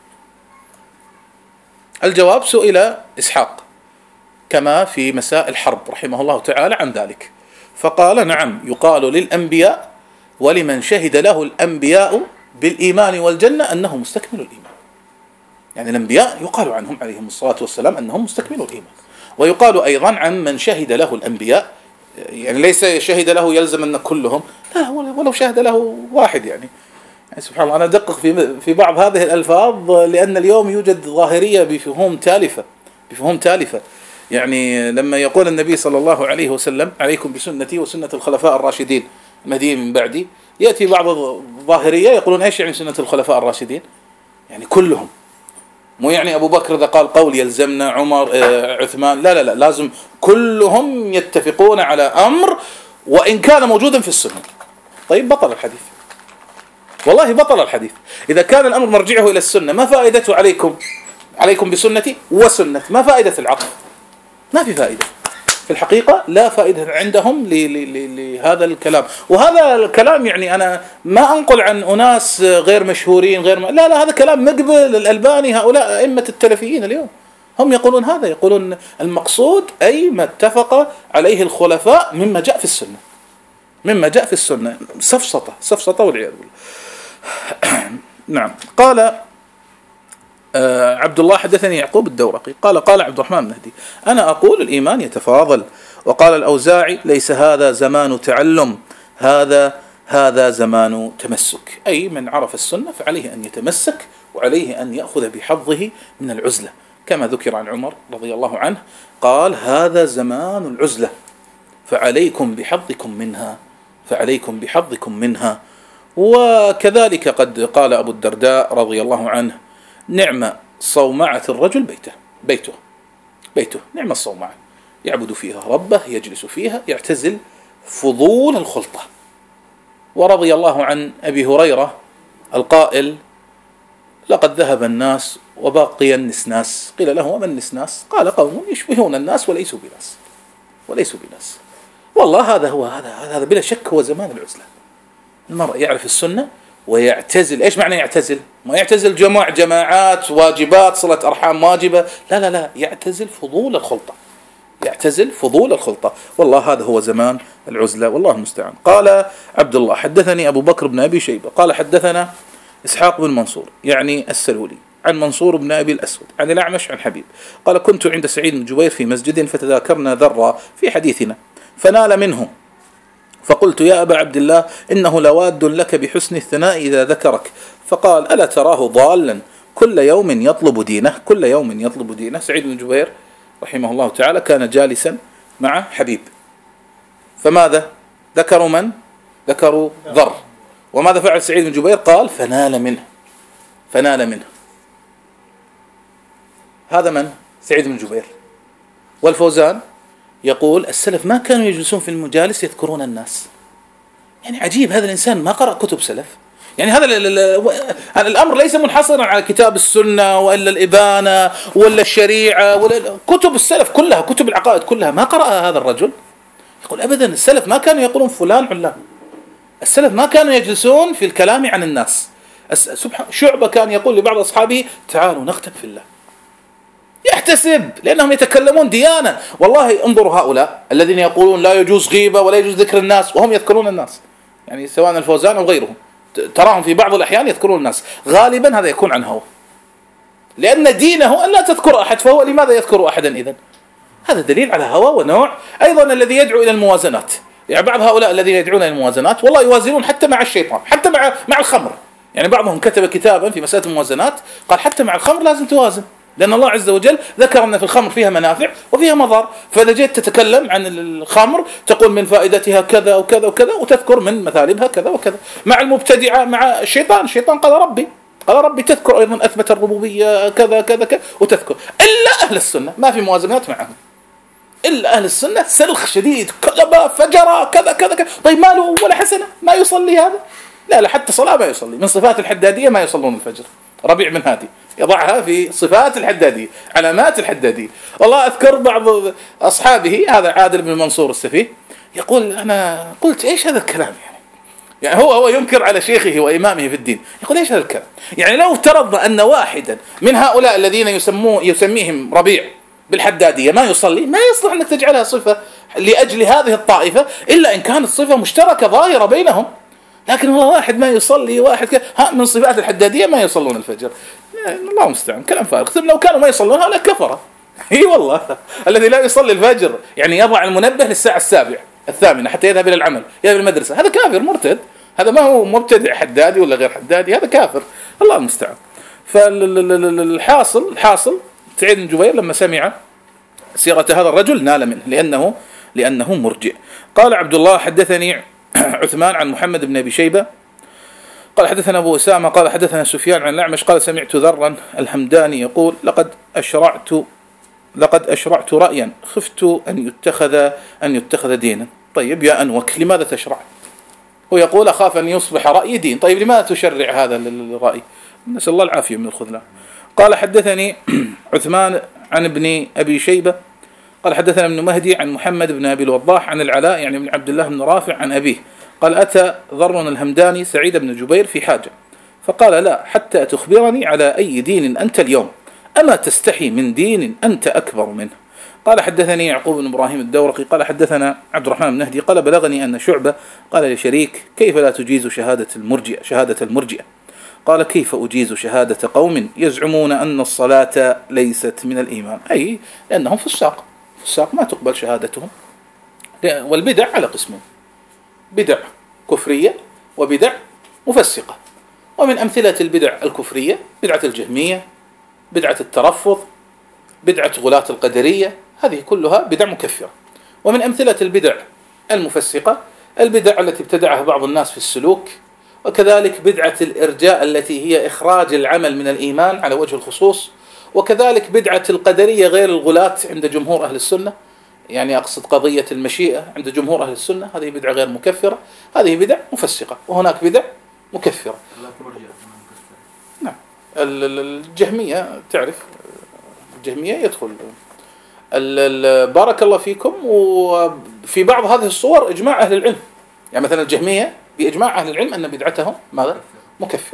الجواب: سئل إسحاق كما في مساء الحرب رحمه الله تعالى عن ذلك، فقال: نعم، يقال للأنبياء ولمن شهد له الأنبياء بالإيمان والجنة أنه مستكمل الإيمان. يعني الأنبياء يقال عنهم عليهم الصلاة والسلام أنهم مستكملوا الإيمان. ويقال أيضا عن من شهد له الأنبياء، يعني ليس شهد له يلزم أن كلهم، لا، ولو شهد له واحد يعني. يعني سبحان الله، أنا أدقق في في بعض هذه الألفاظ لأن اليوم يوجد ظاهرية بفهوم تالفة بفهوم تالفة. يعني لما يقول النبي صلى الله عليه وسلم عليكم بسنتي وسنة الخلفاء الراشدين المهديين من بعدي، يأتي بعض الظاهرية يقولون إيش يعني سنة الخلفاء الراشدين؟ يعني كلهم، مو يعني أبو بكر إذا قال قول يلزمنا، عمر، عثمان، لا لا لا، لازم كلهم يتفقون على أمر وإن كان موجودا في السنة. طيب بطل الحديث، والله بطل الحديث. إذا كان الأمر مرجعه إلى السنة، ما فائدته عليكم عليكم بسنتي وسنة؟ ما فائدة العقل؟ ما في فائدة في الحقيقة، لا فائدة عندهم لهذا الكلام. وهذا الكلام يعني أنا ما أنقل عن أناس غير مشهورين غير ما... لا لا، هذا كلام مقبل الألباني، هؤلاء أئمة التلفيين اليوم هم يقولون هذا، يقولون المقصود أي ما اتفق عليه الخلفاء مما جاء في السنة، مما جاء في السنة. سفسطة سفسطة والعياذ بالله. نعم. قال آه عبد الله حدثني يعقوب الدورقي قال قال عبد الرحمن المهدي أنا أقول الإيمان يتفاضل. وقال الأوزاعي ليس هذا زمان تعلم، هذا هذا زمان تمسك. أي من عرف السنة فعليه أن يتمسك، وعليه أن يأخذ بحظه من العزلة، كما ذكر عن عمر رضي الله عنه قال هذا زمان العزلة فعليكم بحظكم منها، فعليكم بحظكم منها. وكذلك قد قال أبو الدرداء رضي الله عنه نعم صومعة الرجل بيته بيته بيته نعم الصومعة، يعبد فيها ربه، يجلس فيها، يعتزل فضول الخلطة. ورضي الله عن أبي هريرة القائل لقد ذهب الناس وبقي النسناس. قيل له وما النسناس؟ قال قوم يشبهون الناس وليسوا بناس وليسوا بناس. والله هذا هو هذا هذا بلا شك هو زمان العزلة. المرء يعرف السنة ويعتزل. إيش معنى يعتزل؟ ما يعتزل جماع جماعات واجبات صلة أرحام واجبة، لا لا لا، يعتزل فضول الخلطة، يعتزل فضول الخلطة. والله هذا هو زمان العزلة، والله المستعان. قال عبد الله حدثني أبو بكر بن أبي شيبة قال حدثنا إسحاق بن منصور يعني السلولي عن منصور بن أبي الأسود عن الأعمش عن حبيب قال كنت عند سعيد بن جبير في مسجد فتذاكرنا ذرة في حديثنا فنال منه، فقلت يا أبا عبد الله إنه لواد لك بحسن الثناء إذا ذكرك، فقال ألا تراه ضالا كل يوم يطلب دينه كل يوم يطلب دينه. سعيد بن جبير رحمه الله تعالى كان جالسا مع حبيب، فماذا ذكروا؟ من ذكروا؟ ذر. وماذا فعل سعيد بن جبير؟ قال فنال منه فنال منه. هذا من؟ سعيد بن جبير. والفوزان يقول السلف ما كانوا يجلسون في المجالس يذكرون الناس. يعني عجيب، هذا الإنسان ما قرأ كتب سلف. يعني هذا الأمر ليس منحصرا على كتاب السنة وإلا الإبانة ولا الشريعة ولا كتب السلف كلها، كتب العقائد كلها ما قرأها هذا الرجل. يقول أبدا السلف ما كانوا يقولون فلان علان، السلف ما كانوا يجلسون في الكلام عن الناس. سبحان شعبة كان يقول لبعض أصحابه تعالوا نختم في الله، يحتسب لأنهم يتكلمون ديانة. والله انظروا هؤلاء الذين يقولون لا يجوز غيبة ولا يجوز ذكر الناس وهم يذكرون الناس، يعني سواء الفوزان أو غيرهم تراهم في بعض الأحيان يذكرون الناس، غالبا هذا يكون عن هوى، لأن دينه أن لا تذكر أحد، فهو لماذا يذكر أحدا إذن؟ هذا دليل على هوى ونوع. أيضا الذي يدعو إلى الموازنات، يعني بعض هؤلاء الذين يدعون إلى الموازنات والله يوازنون حتى مع الشيطان، حتى مع مع الخمر. يعني بعضهم كتب كتابا في مسألة الموازنات قال حتى مع الخمر لازم توازن، لأن الله عز وجل ذكر أن في الخمر فيها منافع وفيها مضار. فإذا جيت تتكلم عن الخمر تقول من فائدتها كذا وكذا وكذا وتذكر من مثالبها كذا وكذا. مع المبتدعة مع الشيطان، الشيطان قال ربي قال ربي تذكر أيضا أثبت الربوبية كذا كذا كذا وتذكر. إلا أهل السنة ما في موازنات معهم، إلا أهل السنة سلخ شديد كذبة فجرة كذا كذا كذا. طيب ما له ولا حسنة؟ ما يصلي هذا؟ لا لا، حتى صلاة ما يصلي. من صفات الحدادية ما يصلون الفجر. ربيع بن هادي يضعها في صفات الحدادية، علامات الحدادية. والله أذكر بعض أصحابه، هذا عادل بن منصور السفيه، يقول أنا قلت إيش هذا الكلام؟ يعني يعني هو هو ينكر على شيخه وإمامه في الدين، يقول إيش هذا الكلام؟ يعني لو افترضنا أن واحدا من هؤلاء الذين يسموه يسميهم ربيع بالحدادية ما يصلي، ما يصلح أنك تجعلها صفة لأجل هذه الطائفة إلا إن كانت صفة مشتركة ظاهرة بينهم. لكن والله واحد ما يصلي، واحد ك... ها من صفات الحدادية ما يصلون الفجر. الله المستعان، كلام فارغ. لو كانوا ما يصلون هؤلاء كفرة. اي والله، الذي لا يصلي الفجر يعني يضع المنبه للساعة السابعة الثامنة حتى يذهب إلى العمل، يذهب إلى المدرسة، هذا كافر مرتد. هذا ما هو مبتدع حدادي ولا غير حدادي، هذا كافر. الله المستعان. فالحاصل الحاصل سعيد بن جبير لما سمع سيرة هذا الرجل نال منه، لأنه لأنه مرجئ. قال عبد الله حدثني عثمان عن محمد بن أبي شيبة قال حدثنا أبو أسامة قال حدثنا سفيان عن الأعمش قال سمعت ذرا الحمداني يقول لقد أشرعت لقد أشرعت رأيا خفت أن يتخذ أن يتخذ دينا. طيب يا أنوك، لماذا تشرع؟ هو يقول أخاف أن يصبح رأي دين. طيب لماذا تشرع هذا الرأي؟ نسأل الله العافية من الخذلان. قال حدثني عثمان عن ابن أبي شيبة قال حدثنا ابن مهدي عن محمد بن أبي الوضاح عن العلاء يعني بن عبد الله بن رافع عن أبيه قال أتى ذر الهمداني سعيد بن جبير في حاجة فقال لا حتى تخبرني على أي دين أنت اليوم، أما تستحي من دين أنت أكبر منه. قال حدثني يعقوب بن إبراهيم الدورقي قال حدثنا عبد الرحمن بن مهدي قال بلغني أن شعبة قال لشريك كيف لا تجيز شهادة المرجئة شهادة المرجئة قال كيف أجيز شهادة قوم يزعمون أن الصلاة ليست من الإيمان، أي لأنهم فساق فساق ما تقبل شهادتهم. والبدع على قسمين، بدع كفرية وبدع مفسقة. ومن أمثلة البدع الكفرية بدعة الجهمية، بدعة الترفض، بدعة غلاة القدرية، هذه كلها بدع مكفرة. ومن أمثلة البدع المفسقة البدع التي ابتدعها بعض الناس في السلوك، وكذلك بدعة الإرجاء التي هي إخراج العمل من الإيمان على وجه الخصوص، وكذلك بدعة القدرية غير الغلاة عند جمهور أهل السنة، يعني أقصد قضية المشيئة عند جمهور أهل السنة، هذه بدعة غير مكفرة، هذه بدع مفسقة. وهناك بدع مكفرة. نعم الجهمية تعرف الجهمية يدخل بارك الله فيكم. وفي بعض هذه الصور إجماع أهل العلم، يعني مثلا الجهمية بإجماع أهل العلم أن بدعتهم ماذا؟ مكفر.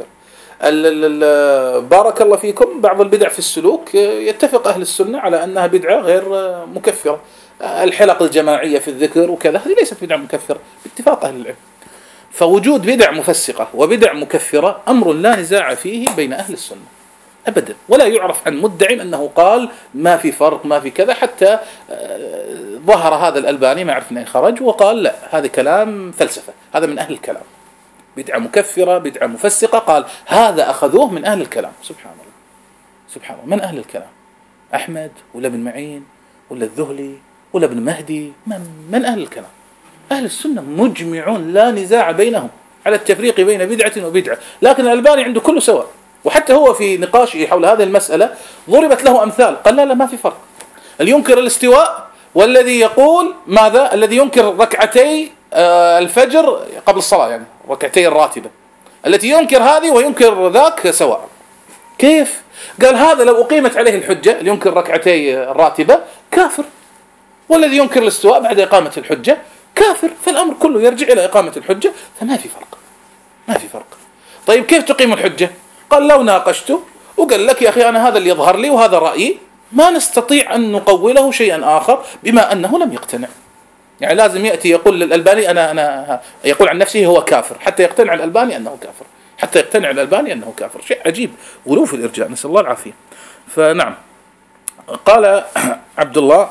بارك الله فيكم بعض البدع في السلوك يتفق أهل السنة على أنها بدعة غير مكفرة. الحلق الجماعية في الذكر وكذا هذه ليست بدعة مكفرة باتفاق أهل العلم. فوجود بدع مفسقة وبدع مكفرة أمر لا نزاع فيه بين أهل السنة أبدا، ولا يعرف عن مدع أنه قال ما في فرق ما في كذا، حتى ظهر هذا الألباني ما عرفنا خرج وقال لا هذا كلام فلسفة، هذا من أهل الكلام، بدعة مكفرة بدعة مفسقة، قال هذا أخذوه من أهل الكلام. سبحان الله سبحان الله، من أهل الكلام؟ أحمد ولا ابن معين ولا الذهلي ولا ابن مهدي؟ من, من أهل الكلام؟ أهل السنة مجمعون لا نزاع بينهم على التفريق بين بدعة وبدعة، لكن الألباني عنده كله سواء. وحتى هو في نقاشه حول هذه المسألة ضربت له أمثال، قال لا لا ما في فرق، اللي ينكر الاستواء والذي يقول ماذا؟ الذي ينكر ركعتي الفجر قبل الصلاة، يعني ركعتي الراتبة، التي ينكر هذه وينكر ذاك سواء. كيف؟ قال هذا لو أقيمت عليه الحجة اللي ينكر ركعتي الراتبة كافر، والذي ينكر الاستواء بعد إقامة الحجة كافر، فالأمر كله يرجع إلى إقامة الحجة، فما في فرق ما في فرق. طيب كيف تقيم الحجة؟ قال لو ناقشته وقال لك يا أخي أنا هذا اللي يظهر لي وهذا رأيي، ما نستطيع أن نقوله شيئا آخر بما أنه لم يقتنع. يعني لازم يأتي يقول للألباني أنا أنا يقول عن نفسه هو كافر حتى يقتنع الألباني أنه كافر، حتى يقتنع الألباني أنه كافر. شيء عجيب، غلو في الإرجاء، نسأل الله العافية. فنعم قال عبد الله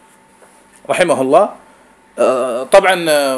رحمه الله طبعا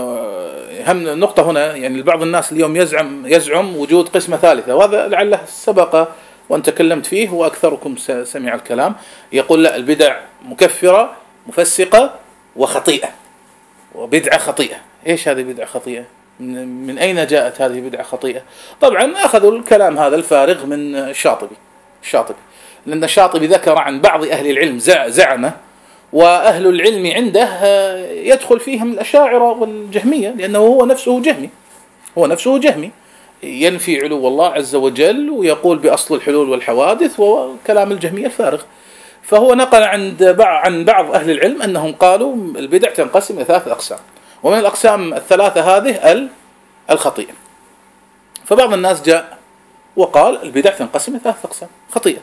هم نقطة هنا، يعني بعض الناس اليوم يزعم يزعم وجود قسمة ثالثة، وهذا لعله سبق وأن تكلمت فيه وأكثركم سمع الكلام. يقول لا البدع مكفرة مفسقة وخطيئة، وبدعة خطيئة. إيش هذه بدعة خطيئة؟ من أين جاءت هذه بدعة خطيئة؟ طبعا أخذوا الكلام هذا الفارغ من الشاطبي الشاطبي لأن الشاطبي ذكر عن بعض أهل العلم زعمه، وأهل العلم عنده يدخل فيهم الأشاعرة والجهمية، لأنه هو نفسه جهمي هو نفسه جهمي ينفي علو الله عز وجل ويقول بأصل الحلول والحوادث وكلام الجهمية الفارغ. فهو نقل عند عن بعض أهل العلم أنهم قالوا البدع تنقسم إلى ثلاث أقسام، ومن الأقسام الثلاثة هذه الخطيئة. فبعض الناس جاء وقال البدع تنقسم إلى ثلاث أقسام: خطيئة،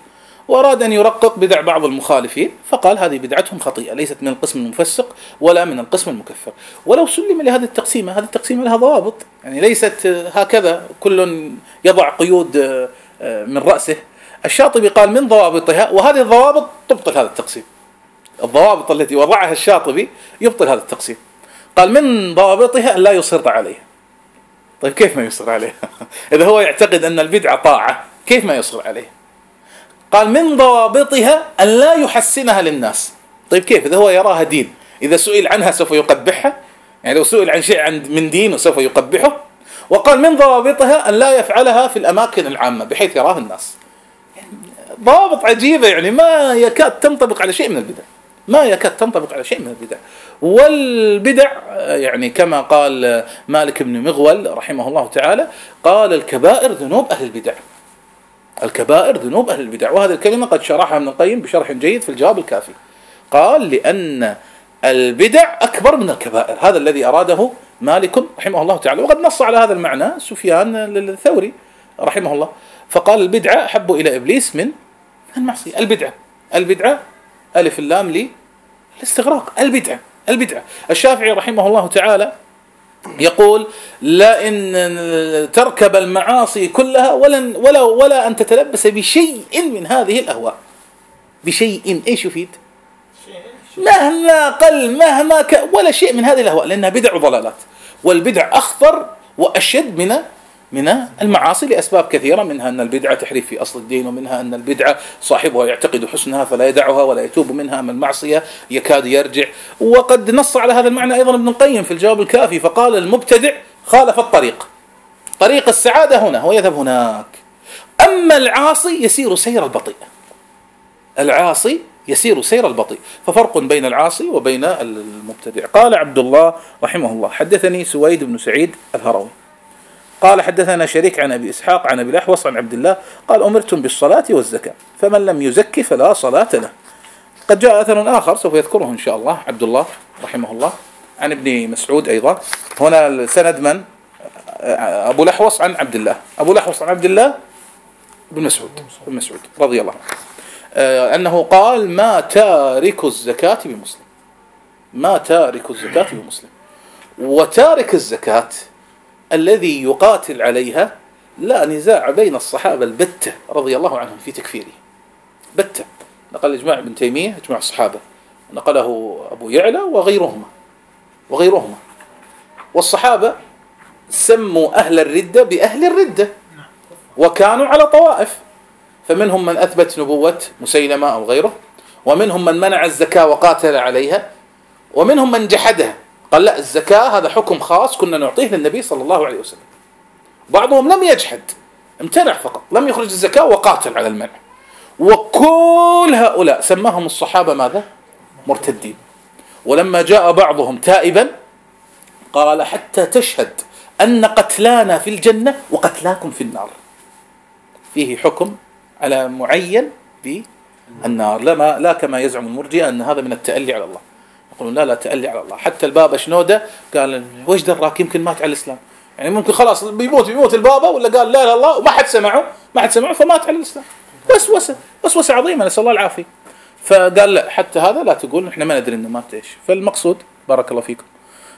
وأراد أن يرقق بدع بعض المخالفين فقال هذه بدعتهم خطيئة، ليست من القسم المفسق ولا من القسم المكفر. ولو سلم لهذه التقسيمة، هذه التقسيمة لها ضوابط، يعني ليست هكذا كل يضع قيود من رأسه. الشاطبي قال من ضوابطها، وهذه الضوابط تبطل هذا التقسيم. الضوابط التي وضعها الشاطبي يبطل هذا التقسيم. قال من ضوابطها أن لا يصر عليها. طيب كيف ما يصر عليها؟ إذا هو يعتقد أن البدعة طاعة كيف ما يصر عليها؟ قال من ضوابطها أن لا يحسنها للناس. طيب كيف إذا هو يراها دين؟ إذا سئل عنها سوف يقبحها، يعني لو سئل عن شيء من دين سوف يقبحه. وقال من ضوابطها أن لا يفعلها في الأماكن العامة بحيث يراها الناس. يعني ضوابط عجيبة، يعني ما يكاد تنطبق على شيء من البدع، ما يكاد تنطبق على شيء من البدع. والبدع يعني كما قال مالك بن مغول رحمه الله تعالى، قال الكبائر ذنوب أهل البدع، الكبائر ذنوب أهل البدع. وهذه الكلمة قد شرحها ابن القيم بشرح جيد في الجواب الكافي. قال لأن البدع أكبر من الكبائر، هذا الذي أراده مالك رحمه الله تعالى، وقد نص على هذا المعنى سفيان الثوري رحمه الله، فقال البدعة أحب إلى إبليس من المعصية. البدعة البدعة ألف اللام لي الاستغراق، البدعة البدعة. الشافعي رحمه الله تعالى يقول لا إن تركب المعاصي كلها ولا ولا ولا أن تتلبس بشيء من هذه الأهواء. بشيء إيش يفيد؟ مهما قل مهما ك ولا شيء من هذه الأهواء، لأنها بدع وضلالات، والبدع أخطر وأشد من من المعاصي لأسباب كثيرة، منها أن البدعة تحريف في أصل الدين، ومنها أن البدعة صاحبها يعتقد حسنها فلا يدعها ولا يتوب منها، أما المعصية يكاد يرجع. وقد نص على هذا المعنى أيضا ابن القيم في الجواب الكافي، فقال المبتدع خالف الطريق، طريق السعادة هنا ويذهب هناك، أما العاصي يسير سير البطيء، العاصي يسير سير البطيء، ففرق بين العاصي وبين المبتدع. قال عبد الله رحمه الله حدثني سويد بن سعيد الهروي قال حدثنا شريك عن أبي إسحاق عن أبي الأحوص عن عبد الله قال أمرتم بالصلاة والزكاة فمن لم يزكي فلا صلاة له. قد جاء أثر آخر سوف يذكره إن شاء الله عبد الله رحمه الله عن ابن مسعود أيضا. هنا السند من؟ أبو الأحوص عن عبد الله، أبو الأحوص عن عبد الله بن مسعود بن مسعود رضي الله عنه أنه قال ما تارك الزكاة بمسلم، ما تارك الزكاة بمسلم. وتارك الزكاة الذي يقاتل عليها لا نزاع بين الصحابة البتة رضي الله عنهم في تكفيره، بتة. نقل إجماع ابن تيمية إجماع الصحابة، نقله أبو يعلى وغيرهما وغيرهما والصحابة سموا أهل الردة بأهل الردة، وكانوا على طوائف، فمنهم من أثبت نبوة مسيلمة أو غيره، ومنهم من منع الزكاة وقاتل عليها، ومنهم من جحدها قال لا الزكاة هذا حكم خاص كنا نعطيه للنبي صلى الله عليه وسلم. بعضهم لم يجحد، امتنع فقط، لم يخرج الزكاة وقاتل على المنع. وكل هؤلاء سماهم الصحابة ماذا؟ مرتدين. ولما جاء بعضهم تائبا قال حتى تشهد أن قتلانا في الجنة وقتلاكم في النار، فيه حكم على معين بالنار، لا, لا كما يزعم المرجئة أن هذا من التألي على الله. يقولون لا لا تألي على الله. حتى البابا شنودة قال وش دراك يمكن مات على الإسلام، يعني ممكن خلاص بيموت بيموت البابا، ولا قال لا لا الله وما حد سمعه ما حد سمعه فمات على الإسلام. وسوسة وسوسة عظيمة نسأل الله العافية. فقال لا حتى هذا لا تقول إحنا ما ندري إنه مات إيش. فالمقصود بارك الله فيكم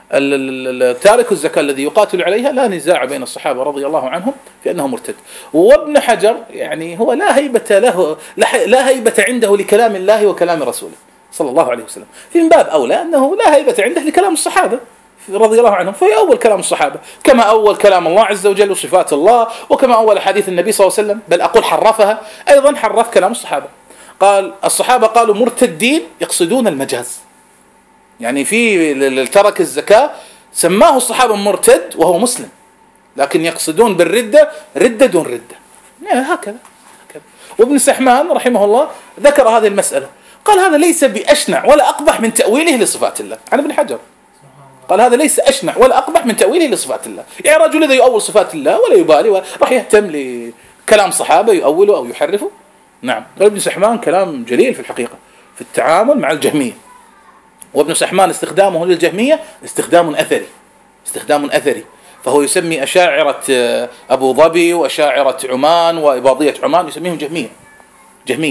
تارك الزكاة الذي يقاتل عليها لا نزاع بين الصحابة رضي الله عنهم في أنه مرتد. وابن حجر يعني هو لا هيبة له لا هيبة عنده لكلام الله وكلام رسوله صلى الله عليه وسلم، في من باب أولى أنه لا هيبة عنده لكلام الصحابة رضي الله عنهم، فهي أول كلام الصحابة كما أول كلام الله عز وجل وصفات الله، وكما أول حديث النبي صلى الله عليه وسلم، بل أقول حرفها أيضا، حرف كلام الصحابة. قال الصحابة قالوا مرتدين يقصدون المجاز، يعني في ترك الزكاة سماه الصحابة مرتد وهو مسلم، لكن يقصدون بالردة ردة دون ردة، يعني هكذا هكذا. وابن سحمان رحمه الله ذكر هذه المسألة، قال هذا ليس بأشنع ولا أقبح من تأويله لصفات الله. عن ابن حجر قال هذا ليس أشنع ولا أقبح من تأويله لصفات الله، يعني رجل إذا يؤول صفات الله ولا يبالي وراح يهتم لكلام صحابة يؤوله أو يحرفه. نعم. قال ابن سحمان كلام جليل في الحقيقة في التعامل مع الجهمية. وابن سحمان استخدامه للجهمية استخدام أثري، استخدام أثري، فهو يسمي أشاعرة أبو ظبي وأشاعرة عمان وإباضية عمان يسميهم جهمية، جهمية.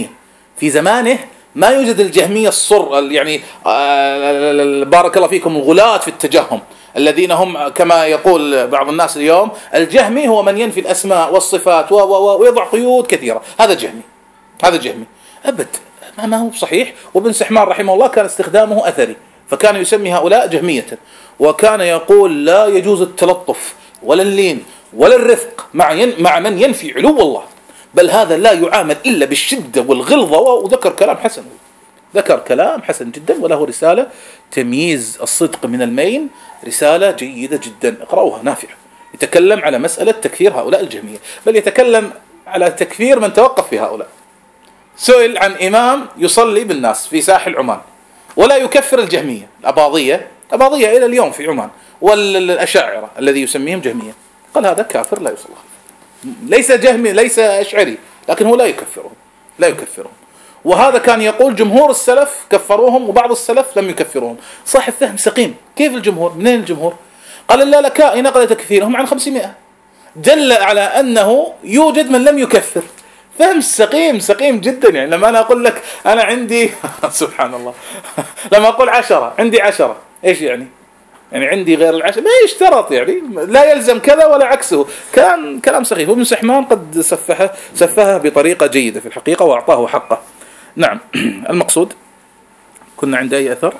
في زمانه ما يوجد الجهمية الصر، يعني بارك الله فيكم الغلاة في التجهم الذين هم كما يقول بعض الناس اليوم الجهمي هو من ينفي الأسماء والصفات ويضع قيود كثيرة. هذا جهمي، هذا جهمي أبد، ما هو صحيح. وابن سحمان رحمه الله كان استخدامه أثري، فكان يسمي هؤلاء جهمية، وكان يقول لا يجوز التلطف ولا اللين ولا الرفق مع مع من ينفي علو الله، بل هذا لا يعامل إلا بالشدة والغلظة. وذكر كلام حسن، ذكر كلام حسن جدا، وله رسالة تمييز الصدق من المين، رسالة جيدة جدا، اقرأوها نافعة. يتكلم على مسألة تكفير هؤلاء الجهمية، بل يتكلم على تكفير من توقف في هؤلاء. سئل عن إمام يصلي بالناس في ساحل عمان ولا يكفر الجهمية الأباضية، أباضية إلى اليوم في عمان، والأشاعرة الذي يسميهم جهمية، قال هذا كافر لا يصلى، ليس جهمي ليس أشعري، لكن هو لا يكفرهم، لا يكفرهم. وهذا كان يقول جمهور السلف كفروهم وبعض السلف لم يكفروهم. صاحب فهم سقيم. كيف الجمهور؟ منين الجمهور؟ قال اللالكائي نقل تكفيرهم عن خمسمائة، دل على أنه يوجد من لم يكفر. فهم سقيم، سقيم جدا. يعني لما أنا أقول لك أنا عندي سبحان الله لما أقول عشرة عندي عشرة، إيش يعني؟ يعني عندي غير العشرة، ما يشترط، يعني لا يلزم كذا ولا عكسه. كان كلام سخيف. وابن سحمان قد سفها سفها بطريقة جيدة في الحقيقة وأعطاه حقه. نعم. المقصود كنا عند أي أثر؟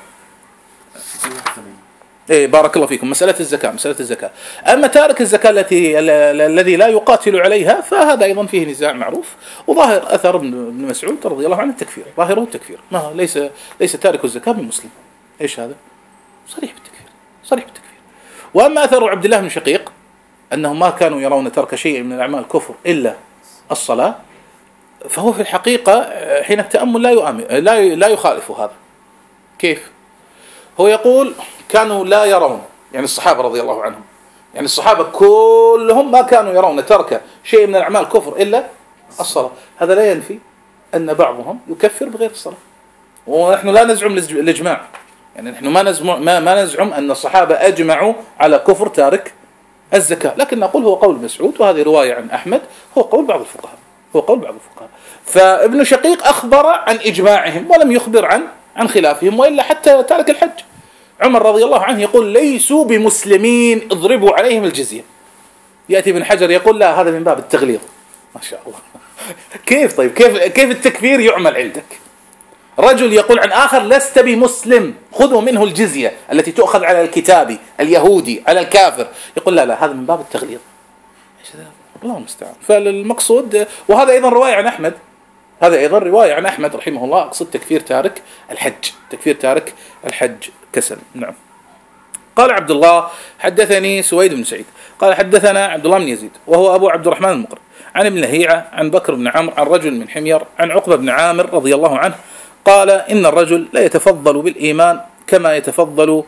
إيه بارك الله فيكم. مسألة الزكاة، مسألة الزكاة. أما تارك الزكاة التي الذي لا يقاتل عليها فهذا أيضا فيه نزاع معروف. وظاهر أثر ابن مسعود رضي الله عنه التكفير، ظاهره التكفير، ما ليس ليس تارك الزكاة بمسلم. إيش هذا؟ صريح بالتكفير، صريح بالتكفير. وأما أثر عبد الله بن شقيق أنهم ما كانوا يرون ترك شيء من الأعمال كفر إلا الصلاة، فهو في الحقيقة حين التأمل لا يؤمن لا لا يخالف هذا. كيف؟ هو يقول كانوا لا يرون، يعني الصحابة رضي الله عنهم، يعني الصحابة كلهم ما كانوا يرون ترك شيء من الأعمال كفر إلا الصلاة. هذا لا ينفي أن بعضهم يكفر بغير الصلاة، ونحن لا نزعم الإجماع، يعني نحن ما نزعم ما, ما نزعم أن الصحابة أجمعوا على كفر تارك الزكاة، لكن نقول هو قول مسعود، وهذه رواية عن أحمد، هو قول بعض الفقهاء، هو قول بعض الفقهاء. فابن شقيق أخبر عن إجماعهم ولم يخبر عن عن خلافهم. وإلا حتى تارك الحج عمر رضي الله عنه يقول ليسوا بمسلمين اضربوا عليهم الجزية. يأتي ابن حجر يقول لا هذا من باب التغليظ. ما شاء الله. كيف طيب كيف كيف التكفير يعمل عندك؟ رجل يقول عن آخر لست بمسلم خذوا منه الجزية التي تؤخذ على الكتابي اليهودي على الكافر، يقول لا لا هذا من باب التغليظ. الله المستعان. فالمقصود، وهذا أيضا رواية عن أحمد، هذا أيضا رواية عن أحمد رحمه الله، أقصد تكفير تارك الحج، تكفير تارك الحج كسل. نعم. قال عبد الله حدثني سويد بن سعيد قال حدثنا عبد الله بن يزيد وهو أبو عبد الرحمن المقري عن ابن لهيعة عن بكر بن عمرو عن رجل من حمير عن عقبة بن عامر رضي الله عنه قال إن الرجل لا يتفضل بالإيمان كما يتفضل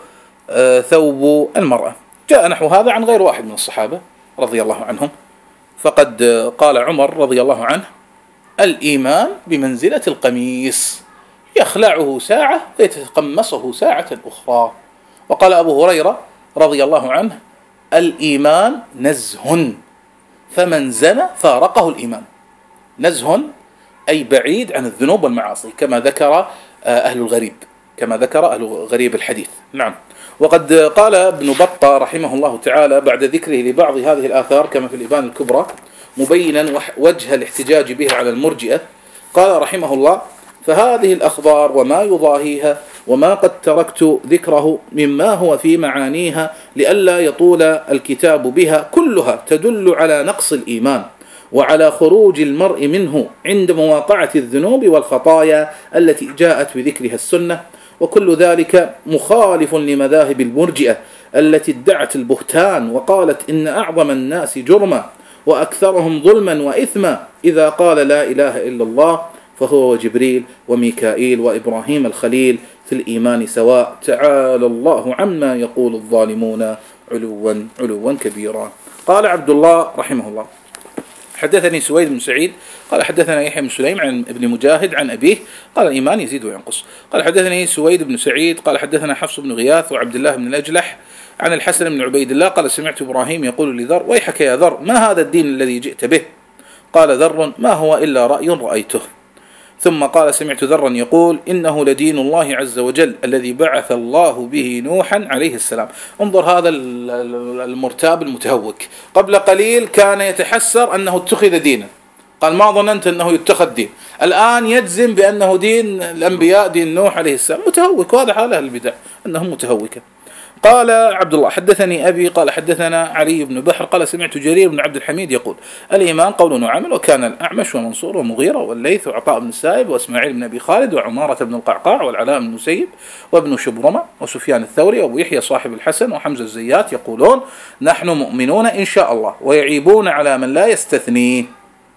ثوب المرأة. جاء نحو هذا عن غير واحد من الصحابة رضي الله عنهم. فقد قال عمر رضي الله عنه الإيمان بمنزلة القميص يخلعه ساعة ويتقمصه ساعة أخرى. وقال أبو هريرة رضي الله عنه الإيمان نزه فمن زنى فارقه الإيمان. نزه أي بعيد عن الذنوب والمعاصي، كما ذكر أهل الغريب، كما ذكر أهل غريب الحديث. نعم. وقد قال ابن بطة رحمه الله تعالى بعد ذكره لبعض هذه الآثار كما في الإبان الكبرى مبينا وجه الاحتجاج به على المرجئة، قال رحمه الله فهذه الأخبار وما يضاهيها وما قد تركت ذكره مما هو في معانيها لئلا يطول الكتاب بها كلها تدل على نقص الإيمان وعلى خروج المرء منه عند مواقعة الذنوب والخطايا التي جاءت بذكرها السنة، وكل ذلك مخالف لمذاهب المرجئة التي ادعت البهتان وقالت إن أعظم الناس جرما وأكثرهم ظلما وإثما إذا قال لا إله إلا الله فهو وجبريل وميكائيل وإبراهيم الخليل في الإيمان سواء تعالى الله عما يقول الظالمون علوا علوا كبيرا. قال عبد الله رحمه الله حدثني سويد بن سعيد قال حدثنا يحيى بن سليم عن ابن مجاهد عن أبيه قال الإيمان يزيد وينقص. قال حدثني سويد بن سعيد قال حدثنا حفص بن غياث وعبد الله بن الأجلح عن الحسن بن عبيد الله قال سمعت إبراهيم يقول لذر ويحك يا ذر ما هذا الدين الذي جئت به؟ قال ذر ما هو إلا رأي رأيته. ثم قال سمعت ذرا يقول إنه لدين الله عز وجل الذي بعث الله به نوحا عليه السلام. انظر هذا المرتاب المتهوك، قبل قليل كان يتحسر أنه اتخذ دينا، قال ما ظننت أنه يتخذ دين، الآن يجزم بأنه دين الأنبياء دين نوح عليه السلام. متهوك، وهذا حال أهل البدع أنهم متهوكة. قال عبد الله حدثني أبي قال حدثنا علي بن بحر قال سمعت جرير بن عبد الحميد يقول الإيمان قول وعمل. وكان الأعمش ومنصور ومغيرة والليث وعطاء بن السائب وإسماعيل بن أبي خالد وعمارة بن القعقاع والعلاء بن المسيب وابن شبرمة وسفيان الثوري وأبو يحيى صاحب الحسن وحمزة الزيات يقولون نحن مؤمنون إن شاء الله، ويعيبون على من لا يستثنيه.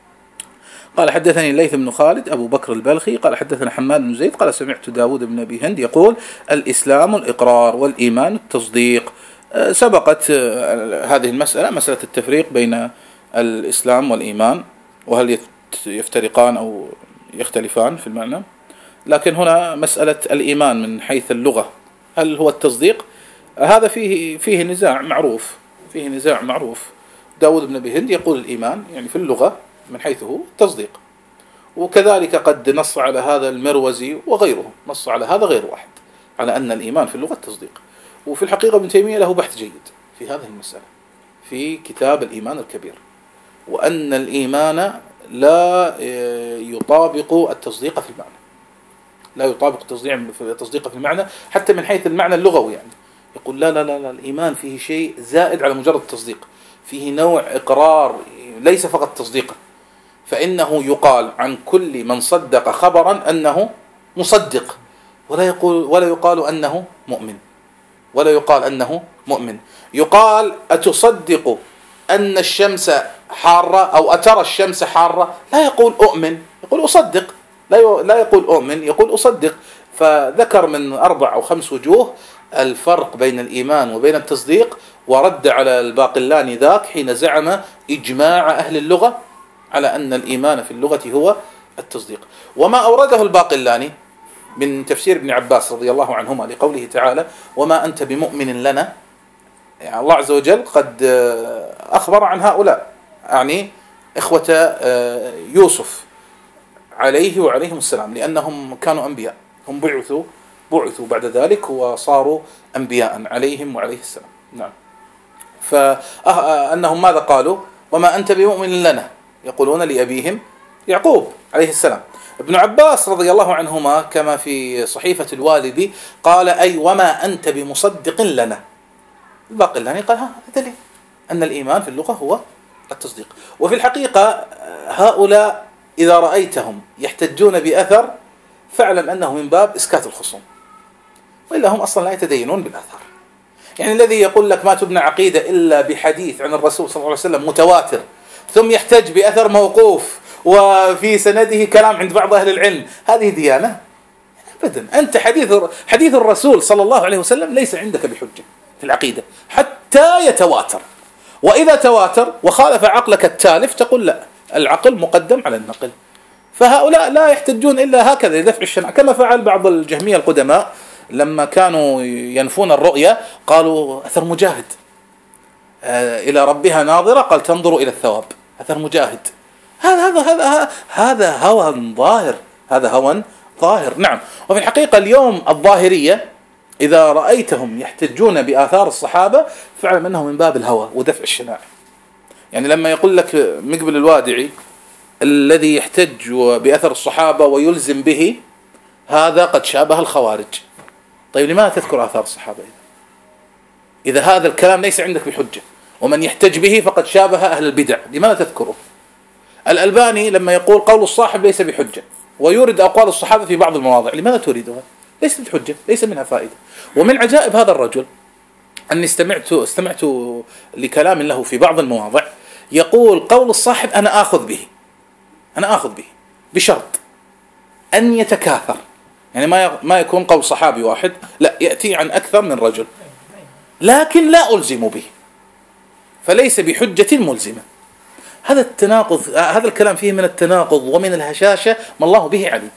قال حدثني الليث بن خالد أبو بكر البلخي قال حدثنا حماد بن زيد قال سمعت داود بن أبي هند يقول الإسلام الإقرار والإيمان التصديق. سبقت هذه المسألة، مسألة التفريق بين الإسلام والإيمان، وهل يفترقان أو يختلفان في المعنى. لكن هنا مسألة الإيمان من حيث اللغة هل هو التصديق، هذا فيه فيه نزاع معروف، فيه نزاع معروف. داود بن أبي هند يقول الإيمان يعني في اللغة من حيث هو التصديق، وكذلك قد نص على هذا المروزي وغيره، نص على هذا غير واحد على أن الإيمان في اللغة التصديق. وفي الحقيقة ابن تيمية له بحث جيد في هذه المسألة في كتاب الإيمان الكبير، وأن الإيمان لا يطابق التصديق في المعنى، لا يطابق التصديق في المعنى حتى من حيث المعنى اللغوي. يعني يقول لا لا لا, لا الإيمان فيه شيء زائد على مجرد التصديق، فيه نوع إقرار ليس فقط تصديقا، فإنه يقال عن كل من صدق خبرا أنه مصدق، ولا يقول ولا يقال أنه مؤمن، ولا يقال أنه مؤمن. يقال أتصدق أن الشمس حارة أو أترى الشمس حارة، لا يقول أؤمن، يقول أصدق، لا لا يقول أؤمن، يقول أصدق. فذكر من أربع أو خمس وجوه الفرق بين الإيمان وبين التصديق، ورد على الباقلاني ذاك حين زعم إجماع أهل اللغة على أن الإيمان في اللغة هو التصديق. وما أورده الباقلاني من تفسير ابن عباس رضي الله عنهما لقوله تعالى وما أنت بمؤمن لنا، يعني الله عز وجل قد أخبر عن هؤلاء، يعني إخوة يوسف عليه وعليهم السلام، لأنهم كانوا أنبياء، هم بعثوا بعثوا بعد ذلك وصاروا أنبياء عليهم وعليه السلام. نعم. فأنهم ماذا قالوا؟ وما أنت بمؤمن لنا، يقولون لأبيهم يعقوب عليه السلام. ابن عباس رضي الله عنهما كما في صحيفة الوالد قال أي وما أنت بمصدق لنا. الباقلاني قال ها دليل أن الإيمان في اللغة هو التصديق. وفي الحقيقة هؤلاء إذا رأيتهم يحتجون بأثر فاعلم أنه من باب إسكات الخصوم، وإلا هم أصلا لا يتدينون بالآثار. يعني الذي يقول لك ما تبنى عقيدة إلا بحديث عن الرسول صلى الله عليه وسلم متواتر، ثم يحتج بأثر موقوف وفي سنده كلام عند بعض أهل العلم، هذه ديانة؟ أبدا. أنت حديث حديث الرسول صلى الله عليه وسلم ليس عندك بحجة في العقيدة حتى يتواتر، وإذا تواتر وخالف عقلك التالف تقول لا، العقل مقدم على النقل. فهؤلاء لا يحتجون إلا هكذا لدفع الشنع، كما فعل بعض الجهمية القدماء لما كانوا ينفون الرؤية قالوا أثر مجاهد إلى ربها ناظرة، قال تنظر إلى الثواب، أثر مجاهد. هذا هذا هذا هذا هوى ظاهر، هذا هوى ظاهر. نعم. وفي الحقيقة اليوم الظاهرية إذا رأيتهم يحتجون بآثار الصحابة فاعلم أنه من باب الهوى ودفع الشناع. يعني لما يقول لك مقبل الوادعي الذي يحتج بأثر الصحابة ويلزم به هذا قد شابه الخوارج. طيب لماذا تذكر آثار الصحابة إذا هذا الكلام ليس عندك بحجة؟ ومن يحتج به فقد شابه أهل البدع، لماذا تذكره؟ الألباني لما يقول قول الصاحب ليس بحجة ويورد أقوال الصحابة في بعض المواضع، لماذا تريدها؟ ليست بحجة، ليس منها فائدة. ومن عجائب هذا الرجل أني استمعت استمعت لكلام له في بعض المواضع يقول قول الصاحب أنا آخذ به، أنا آخذ به بشرط أن يتكاثر، يعني ما ما يكون قول صحابي واحد، لا يأتي عن أكثر من رجل، لكن لا ألزم به، فليس بحجة ملزمة. هذا التناقض، هذا الكلام فيه من التناقض ومن الهشاشة ما الله به عليم.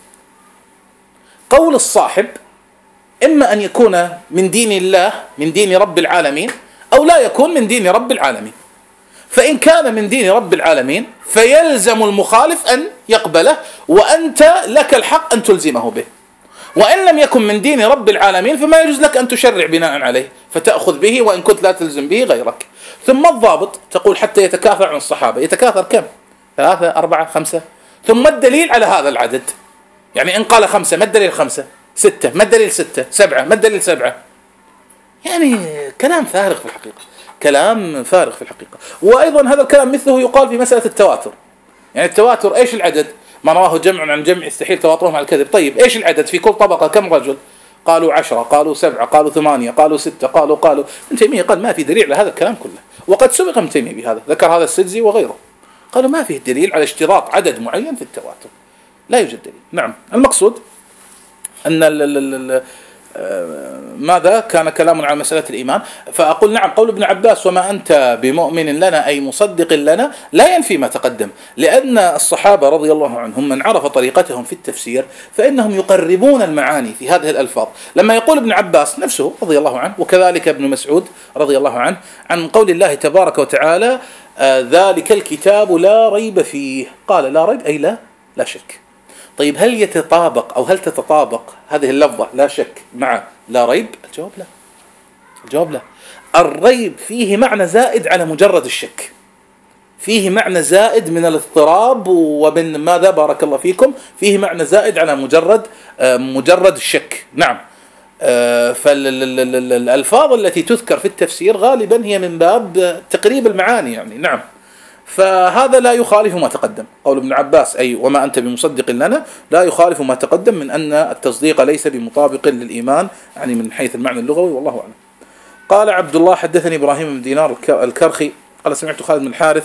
قول الصاحب إما أن يكون من دين الله، من دين رب العالمين، أو لا يكون من دين رب العالمين. فإن كان من دين رب العالمين فيلزم المخالف أن يقبله، وأنت لك الحق أن تلزمه به. وإن لم يكن من دين رب العالمين فما يجوز لك أن تشرع بناء عليه، فتأخذ به وإن كنت لا تلزم به غيرك. ثم الضابط تقول حتى يتكاثر عن الصحابة، يتكاثر كم؟ ثلاثة أربعة خمسة؟ ثم الدليل على هذا العدد؟ يعني إن قال خمسة ما الدليل خمسة؟ ستة ما الدليل ستة؟ سبعة ما الدليل سبعة؟ يعني كلام فارغ في الحقيقة، كلام فارغ في الحقيقة. وأيضا هذا الكلام مثله يقال في مسألة التواتر. يعني التواتر إيش العدد؟ ما رواه جمع عن جمع يستحيل تواترهم على الكذب. طيب إيش العدد في كل طبقة؟ كم رجل؟ قالوا عشرة، قالوا سبعة، قالوا ثمانية، قالوا ستة، قالوا قالوا ابن تيمية قال ما في دليل على هذا الكلام كله، وقد سبق ابن تيمية بهذا، ذكر هذا السدزي وغيره، قالوا ما فيه دليل على اشتراط عدد معين في التواتر، لا يوجد دليل. نعم، المقصود أن ال ال ال ماذا كان كلامنا عن مسألة الإيمان. فأقول نعم، قول ابن عباس وما أنت بمؤمن لنا أي مصدق لنا لا ينفي ما تقدم، لأن الصحابة رضي الله عنهم من عرف طريقتهم في التفسير فإنهم يقربون المعاني في هذه الألفاظ. لما يقول ابن عباس نفسه رضي الله عنه، وكذلك ابن مسعود رضي الله عنه، عن قول الله تبارك وتعالى آه ذلك الكتاب لا ريب فيه، قال لا ريب أي لا لا شك. طيب هل يتطابق أو هل تتطابق هذه اللفظة لا شك مع لا ريب؟ الجواب لا، الجواب لا. الريب فيه معنى زائد على مجرد الشك، فيه معنى زائد من الاضطراب ومن ماذا بارك الله فيكم، فيه معنى زائد على مجرد مجرد الشك. نعم، فالألفاظ التي تذكر في التفسير غالبا هي من باب تقريب المعاني يعني. نعم، فهذا لا يخالف ما تقدم. قول ابن عباس أي وما أنت بمصدق لنا لا يخالف ما تقدم من أن التصديق ليس بمطابق للإيمان، يعني من حيث المعنى اللغوي، والله أعلم. قال عبد الله حدثني إبراهيم بن دينار الكرخي قال سمعت خالد بن الحارث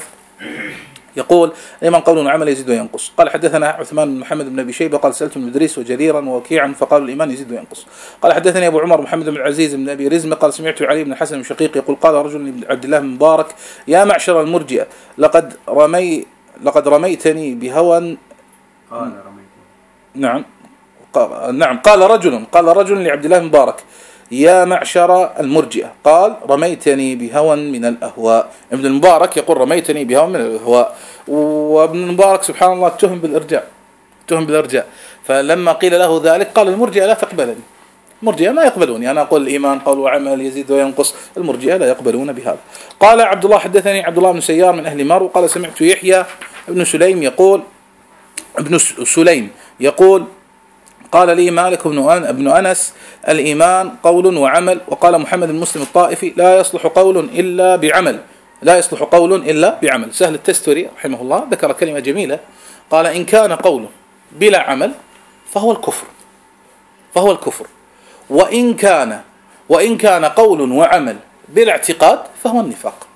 يقول الإيمان قول وعمل يزيد وينقص. قال حدثنا عثمان بن محمد بن أبي شيبة قال سألت ابن إدريس وجريرا ووكيعا فقالوا الإيمان يزيد وينقص. قال حدثني أبو عمر محمد بن العزيز بن أبي رزمة قال سمعت علي بن الحسن بن شقيق يقول قال رجل لعبد الله بن مبارك يا معشر المرجئة لقد رمي لقد رميتني بهوى. قال رميتني نعم قال نعم قال رجل قال رجل لعبد الله بن مبارك يا معشر المرجئة قال رميتني بهوى من الأهواء. ابن المبارك يقول رميتني بهوى من الأهواء، وابن المبارك سبحان الله اتهم بالإرجاء، اتهم بالإرجاء. فلما قيل له ذلك قال المرجئة لا تقبلني، المرجئة ما يقبلوني، أنا أقول الإيمان قول وعمل يزيد وينقص، المرجئة لا يقبلون بهذا. قال عبد الله حدثني عبد الله بن سيار من أهل مرو قال سمعت يحيى ابن سليم يقول ابن سليم يقول قال لي مالك بن أنس الإيمان قول وعمل. وقال محمد بن مسلم الطائفي لا يصلح قول إلا بعمل، لا يصلح قول إلا بعمل. سهل التستوري رحمه الله ذكر كلمة جميلة قال إن كان قول بلا عمل فهو الكفر، فهو الكفر، وإن كان وإن كان قول وعمل بلا اعتقاد فهو النفاق،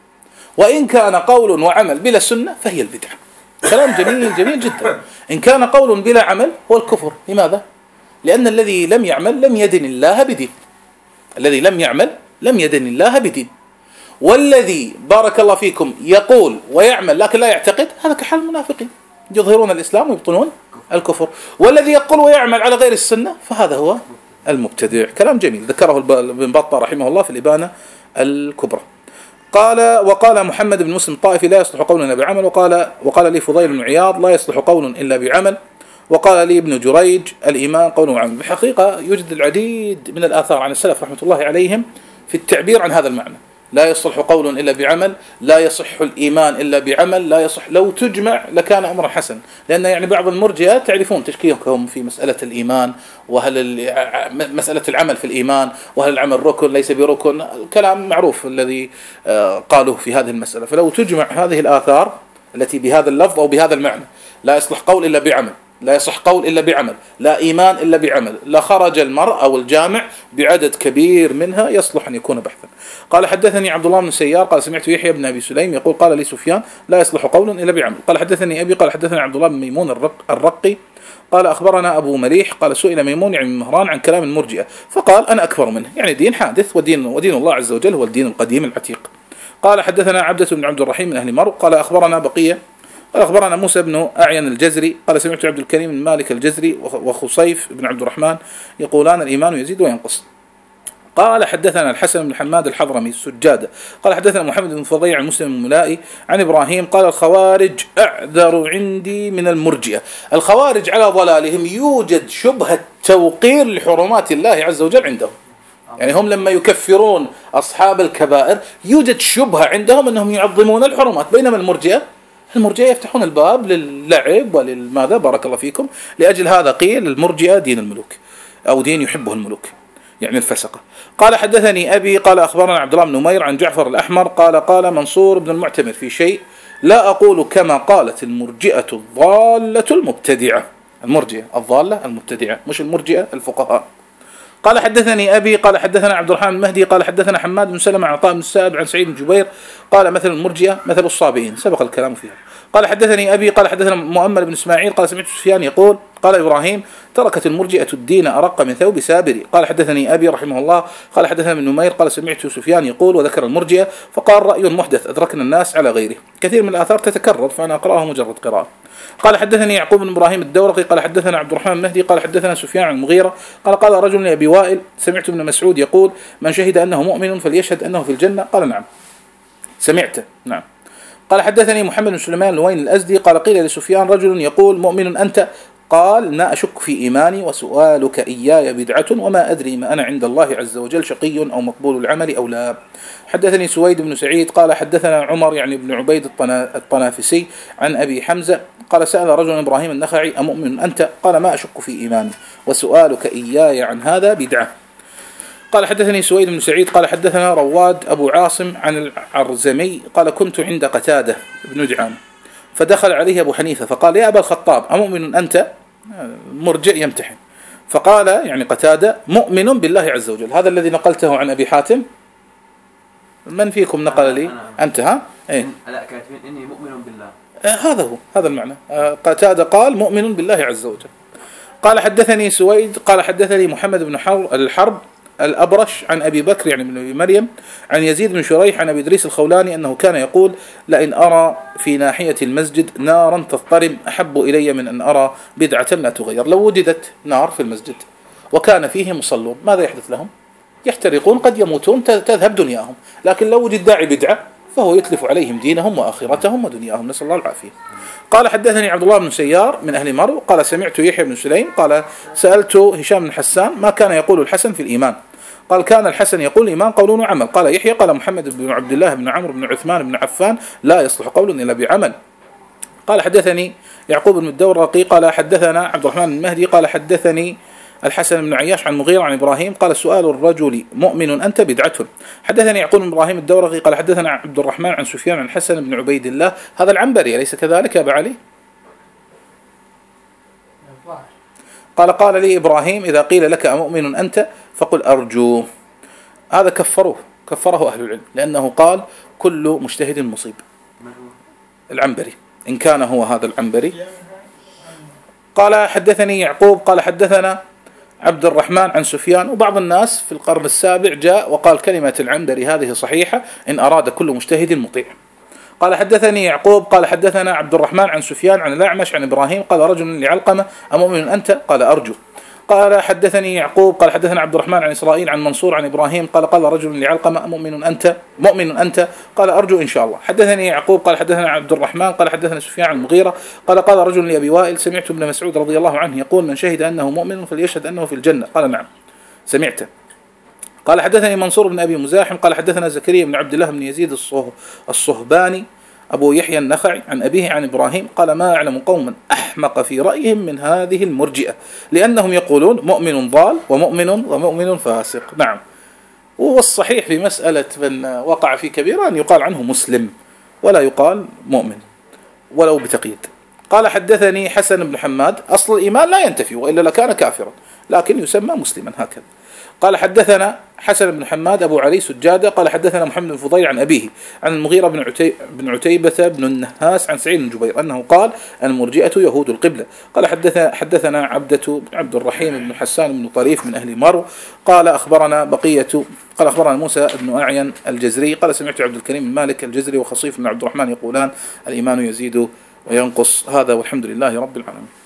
وإن كان قول وعمل بلا سنة فهي البدعة. كلام جميل جميل جدا. إن كان قول بلا عمل هو الكفر. لماذا؟ لأن الذي لم يعمل لم يدن الله بدين، الذي لم يعمل لم يدن الله بدين، والذي بارك الله فيكم يقول ويعمل لكن لا يعتقد هذا كحال المنافقين يظهرون الإسلام ويبطنون الكفر، والذي يقول ويعمل على غير السنة فهذا هو المبتدع. كلام جميل ذكره ابن بطة رحمه الله في الإبانة الكبرى. قال وقال محمد بن مسلم الطائفي لا يصلح قول إلا بعمل. وقال وقال لي فضيل بن عياض لا يصلح قول إلا بعمل. وقال لي ابن جريج الإيمان قول وعمل. بحقيقة يوجد العديد من الآثار عن السلف رحمة الله عليهم في التعبير عن هذا المعنى، لا يصلح قول إلا بعمل، لا يصح الإيمان إلا بعمل، لا يصح. لو تجمع لكان أمر حسن، لأن يعني بعض المرجئة تعرفون تشكيكهم في مسألة الإيمان، وهل مسألة العمل في الإيمان، وهل العمل ركن ليس بركن، الكلام معروف الذي قالوه في هذه المسألة. فلو تجمع هذه الآثار التي بهذا اللفظ أو بهذا المعنى لا يصلح قول إلا بعمل، لا يصح قول إلا بعمل، لا إيمان إلا بعمل، لا خرج المرء أو الجامع بعدد كبير منها يصلح أن يكون بحثا. قال حدثني عبد الله بن سيار قال سمعت يحيى بن أبي سليم يقول قال لي سفيان لا يصلح قول إلا بعمل. قال حدثني أبي قال حدثني عبد الله بن ميمون الرق الرقي قال أخبرنا أبو مليح قال سئل ميمون عن مهران عن كلام المرجئة فقال أنا أكبر منه، يعني دين حادث، ودين ودين الله عز وجل هو الدين القديم العتيق. قال حدثنا عبدة بن عبد الرحيم من أهل مرو قال أخبرنا بقية قال أخبرنا موسى بن أعين الجزري قال سمعت عبد الكريم بن مالك الجزري وخصيف بن عبد الرحمن يقولان الإيمان يزيد وينقص. قال حدثنا الحسن بن حماد الحضرمي السجادة قال حدثنا محمد بن فضيع عن مسلم الملائي عن إبراهيم قال الخوارج أعذر عندي من المرجئة. الخوارج على ضلالهم يوجد شبهة توقير لحرمات الله عز وجل عندهم، يعني هم لما يكفرون أصحاب الكبائر يوجد شبهة عندهم أنهم يعظمون الحرمات، بينما المرجئة المرجئة يفتحون الباب للعب وللماذا بارك الله فيكم. لأجل هذا قيل المرجئة دين الملوك أو دين يحبه الملوك، يعني الفسقة. قال حدثني أبي قال أخبرنا عبد الله بن نمير عن جعفر الأحمر قال قال منصور بن المعتمر في شيء لا أقول كما قالت المرجئة الضالة المبتدعة. المرجئة الضالة المبتدعة، مش المرجئة الفقهاء. قال حدثني أبي قال حدثنا عبد الرحمن المهدي قال حدثنا حماد بن سلمة عن عطاء بن السائب عن سعيد بن جبير قال مثل المرجئة مثل الصابئين، سبق الكلام فيها. قال حدثني أبي قال حدثنا مؤمل بن إسماعيل قال سمعت سفيان يقول قال إبراهيم تركت المرجئة الدين أرق من ثوب سابري. قال حدثني أبي رحمه الله قال حدثنا ابن نمير قال سمعت سفيان يقول وذكر المرجئة فقال رأي محدث أدركنا الناس على غيره. كثير من الآثار تتكرر فأنا أقرأها مجرد قراءة. قال حدثني يعقوب بن إبراهيم الدورقي قال حدثنا عبد الرحمن المهدي قال حدثنا سفيان عن المغيرة قال قال رجل لأبي وائل سمعت ابن مسعود يقول من شهد أنه مؤمن فليشهد أنه في الجنة. قال نعم سمعت نعم. قال حدثني محمد بن سليمان الوين الأزدي قال قيل لسفيان رجل يقول مؤمن أنت قال لا أشك في إيماني وسؤالك إياي بدعة وما أدري ما أنا عند الله عز وجل شقي أو مقبول العمل أو لا. حدثني سويد بن سعيد قال حدثنا عمر يعني بن عبيد الطنافسي عن أبي حمزة قال سأل رجل إبراهيم النخعي أمؤمن أنت قال ما أشك في إيماني وسؤالك إياي عن هذا بدعة. قال حدثني سويد بن سعيد قال حدثنا رواد أبو عاصم عن العرزمي قال كنت عند قتادة بن دعامة فدخل عليه أبو حنيفة فقال يا أبا الخطاب أمؤمن أنت؟ مرجئ يمتحن. فقال يعني قتادة مؤمن بالله عز وجل. هذا الذي نقلته عن أبي حاتم. من فيكم نقل لي؟ أنت ها؟ إيه؟ لا كاتبين إني مؤمن بالله. آه هذا هو هذا المعنى. آه قتادة قال مؤمن بالله عز وجل. قال حدثني سويد قال حدثني محمد بن الحرب الأبرش عن أبي بكر يعني من أبي مريم عن يزيد بن شريح عن أبي إدريس الخولاني أنه كان يقول لئن أرى في ناحية المسجد نارا تضطرم أحب إلي من أن أرى بدعة لا تغير. لو وجدت نار في المسجد وكان فيه مصلون ماذا يحدث لهم؟ يحترقون قد يموتون تذهب دنياهم، لكن لو وجد داعي بدعة فهو يتلف عليهم دينهم وآخرتهم ودنياهم نسأل الله العافية. قال حدثني عبد الله بن سيار من أهل مرو قال سمعت يحيى بن سليم قال سألت هشام بن حسان ما كان يقول الحسن في الإيمان قال كان الحسن يقول الإيمان قول وعمل. قال يحيى قال محمد بن عبد الله بن عمرو بن عثمان بن عفان لا يصلح قول إلا بعمل. قال حدثني يعقوب بن الدورقي قال حدثنا عبد الرحمن المهدي قال حدثني الحسن بن عياش عن مغيرة عن إبراهيم قال سؤال الرجل مؤمن أنت بدعة. حدثني يعقوب بن إبراهيم الدورقي قال حدثنا عبد الرحمن عن سفيان عن الحسن بن عبيد الله هذا العنبري أليس كذلك يا أبا علي؟ قال قال لي إبراهيم إذا قيل لك أمؤمن أنت فقل أرجو. هذا كفروه كفره أهل العلم لأنه قال كل مجتهد مصيب. العنبري إن كان هو هذا العنبري. قال حدثني يعقوب قال حدثنا عبد الرحمن عن سفيان. وبعض الناس في القرن السابع جاء وقال كلمة العنبري هذه صحيحة إن أراد كل مجتهد مطيع. قال حدثني يعقوب قال حدثنا عبد الرحمن عن سفيان عن الأعمش عن إبراهيم قال رجل لعلقمة أمؤمن أنت قال أرجو. قال حدثني يعقوب قال حدثنا عبد الرحمن عن إسرائيل عن منصور عن إبراهيم قال قال رجل لعلقمة مؤمن أنت مؤمن أنت قال أرجو إن شاء الله. حدثني يعقوب قال حدثنا عبد الرحمن قال حدثنا سفيان عن المغيرة قال قال رجل لأبي وائل سمعت ابن مسعود رضي الله عنه يقول من شهد أنه مؤمن فليشهد أنه في الجنة. قال نعم سمعته. قال حدثني منصور بن أبي مزاحم قال حدثنا زكريا بن عبد الله بن يزيد الصهباني أبو يحيى النخعي عن أبيه عن إبراهيم قال ما أعلم قوما أحمق في رأيهم من هذه المرجئة لأنهم يقولون مؤمن ضال ومؤمن ومؤمن فاسق. نعم والصحيح في مسألة من وقع في كبيرة أن يقال عنه مسلم ولا يقال مؤمن ولو بتقييد. قال حدثني حسن بن حماد أصل الإيمان لا ينتفي وإلا لكان كافرا لكن يسمى مسلما هكذا. قال حدثنا حسن بن حماد أبو علي سجادة قال حدثنا محمد بن فضيل عن أبيه عن المغيرة بن, عتي بن عتيبة بن النهاس عن سعيد بن جبير أنه قال المرجئة يهود القبلة. قال حدثنا, حدثنا عبدة بن عبد الرحيم بن حسان بن طريف من أهل مرو قال أخبرنا بقية قال أخبرنا موسى بن أعين الجزري قال سمعت عبد الكريم المالك الجزري وخصيف بن عبد الرحمن يقولان الإيمان يزيد وينقص. هذا والحمد لله رب العالمين.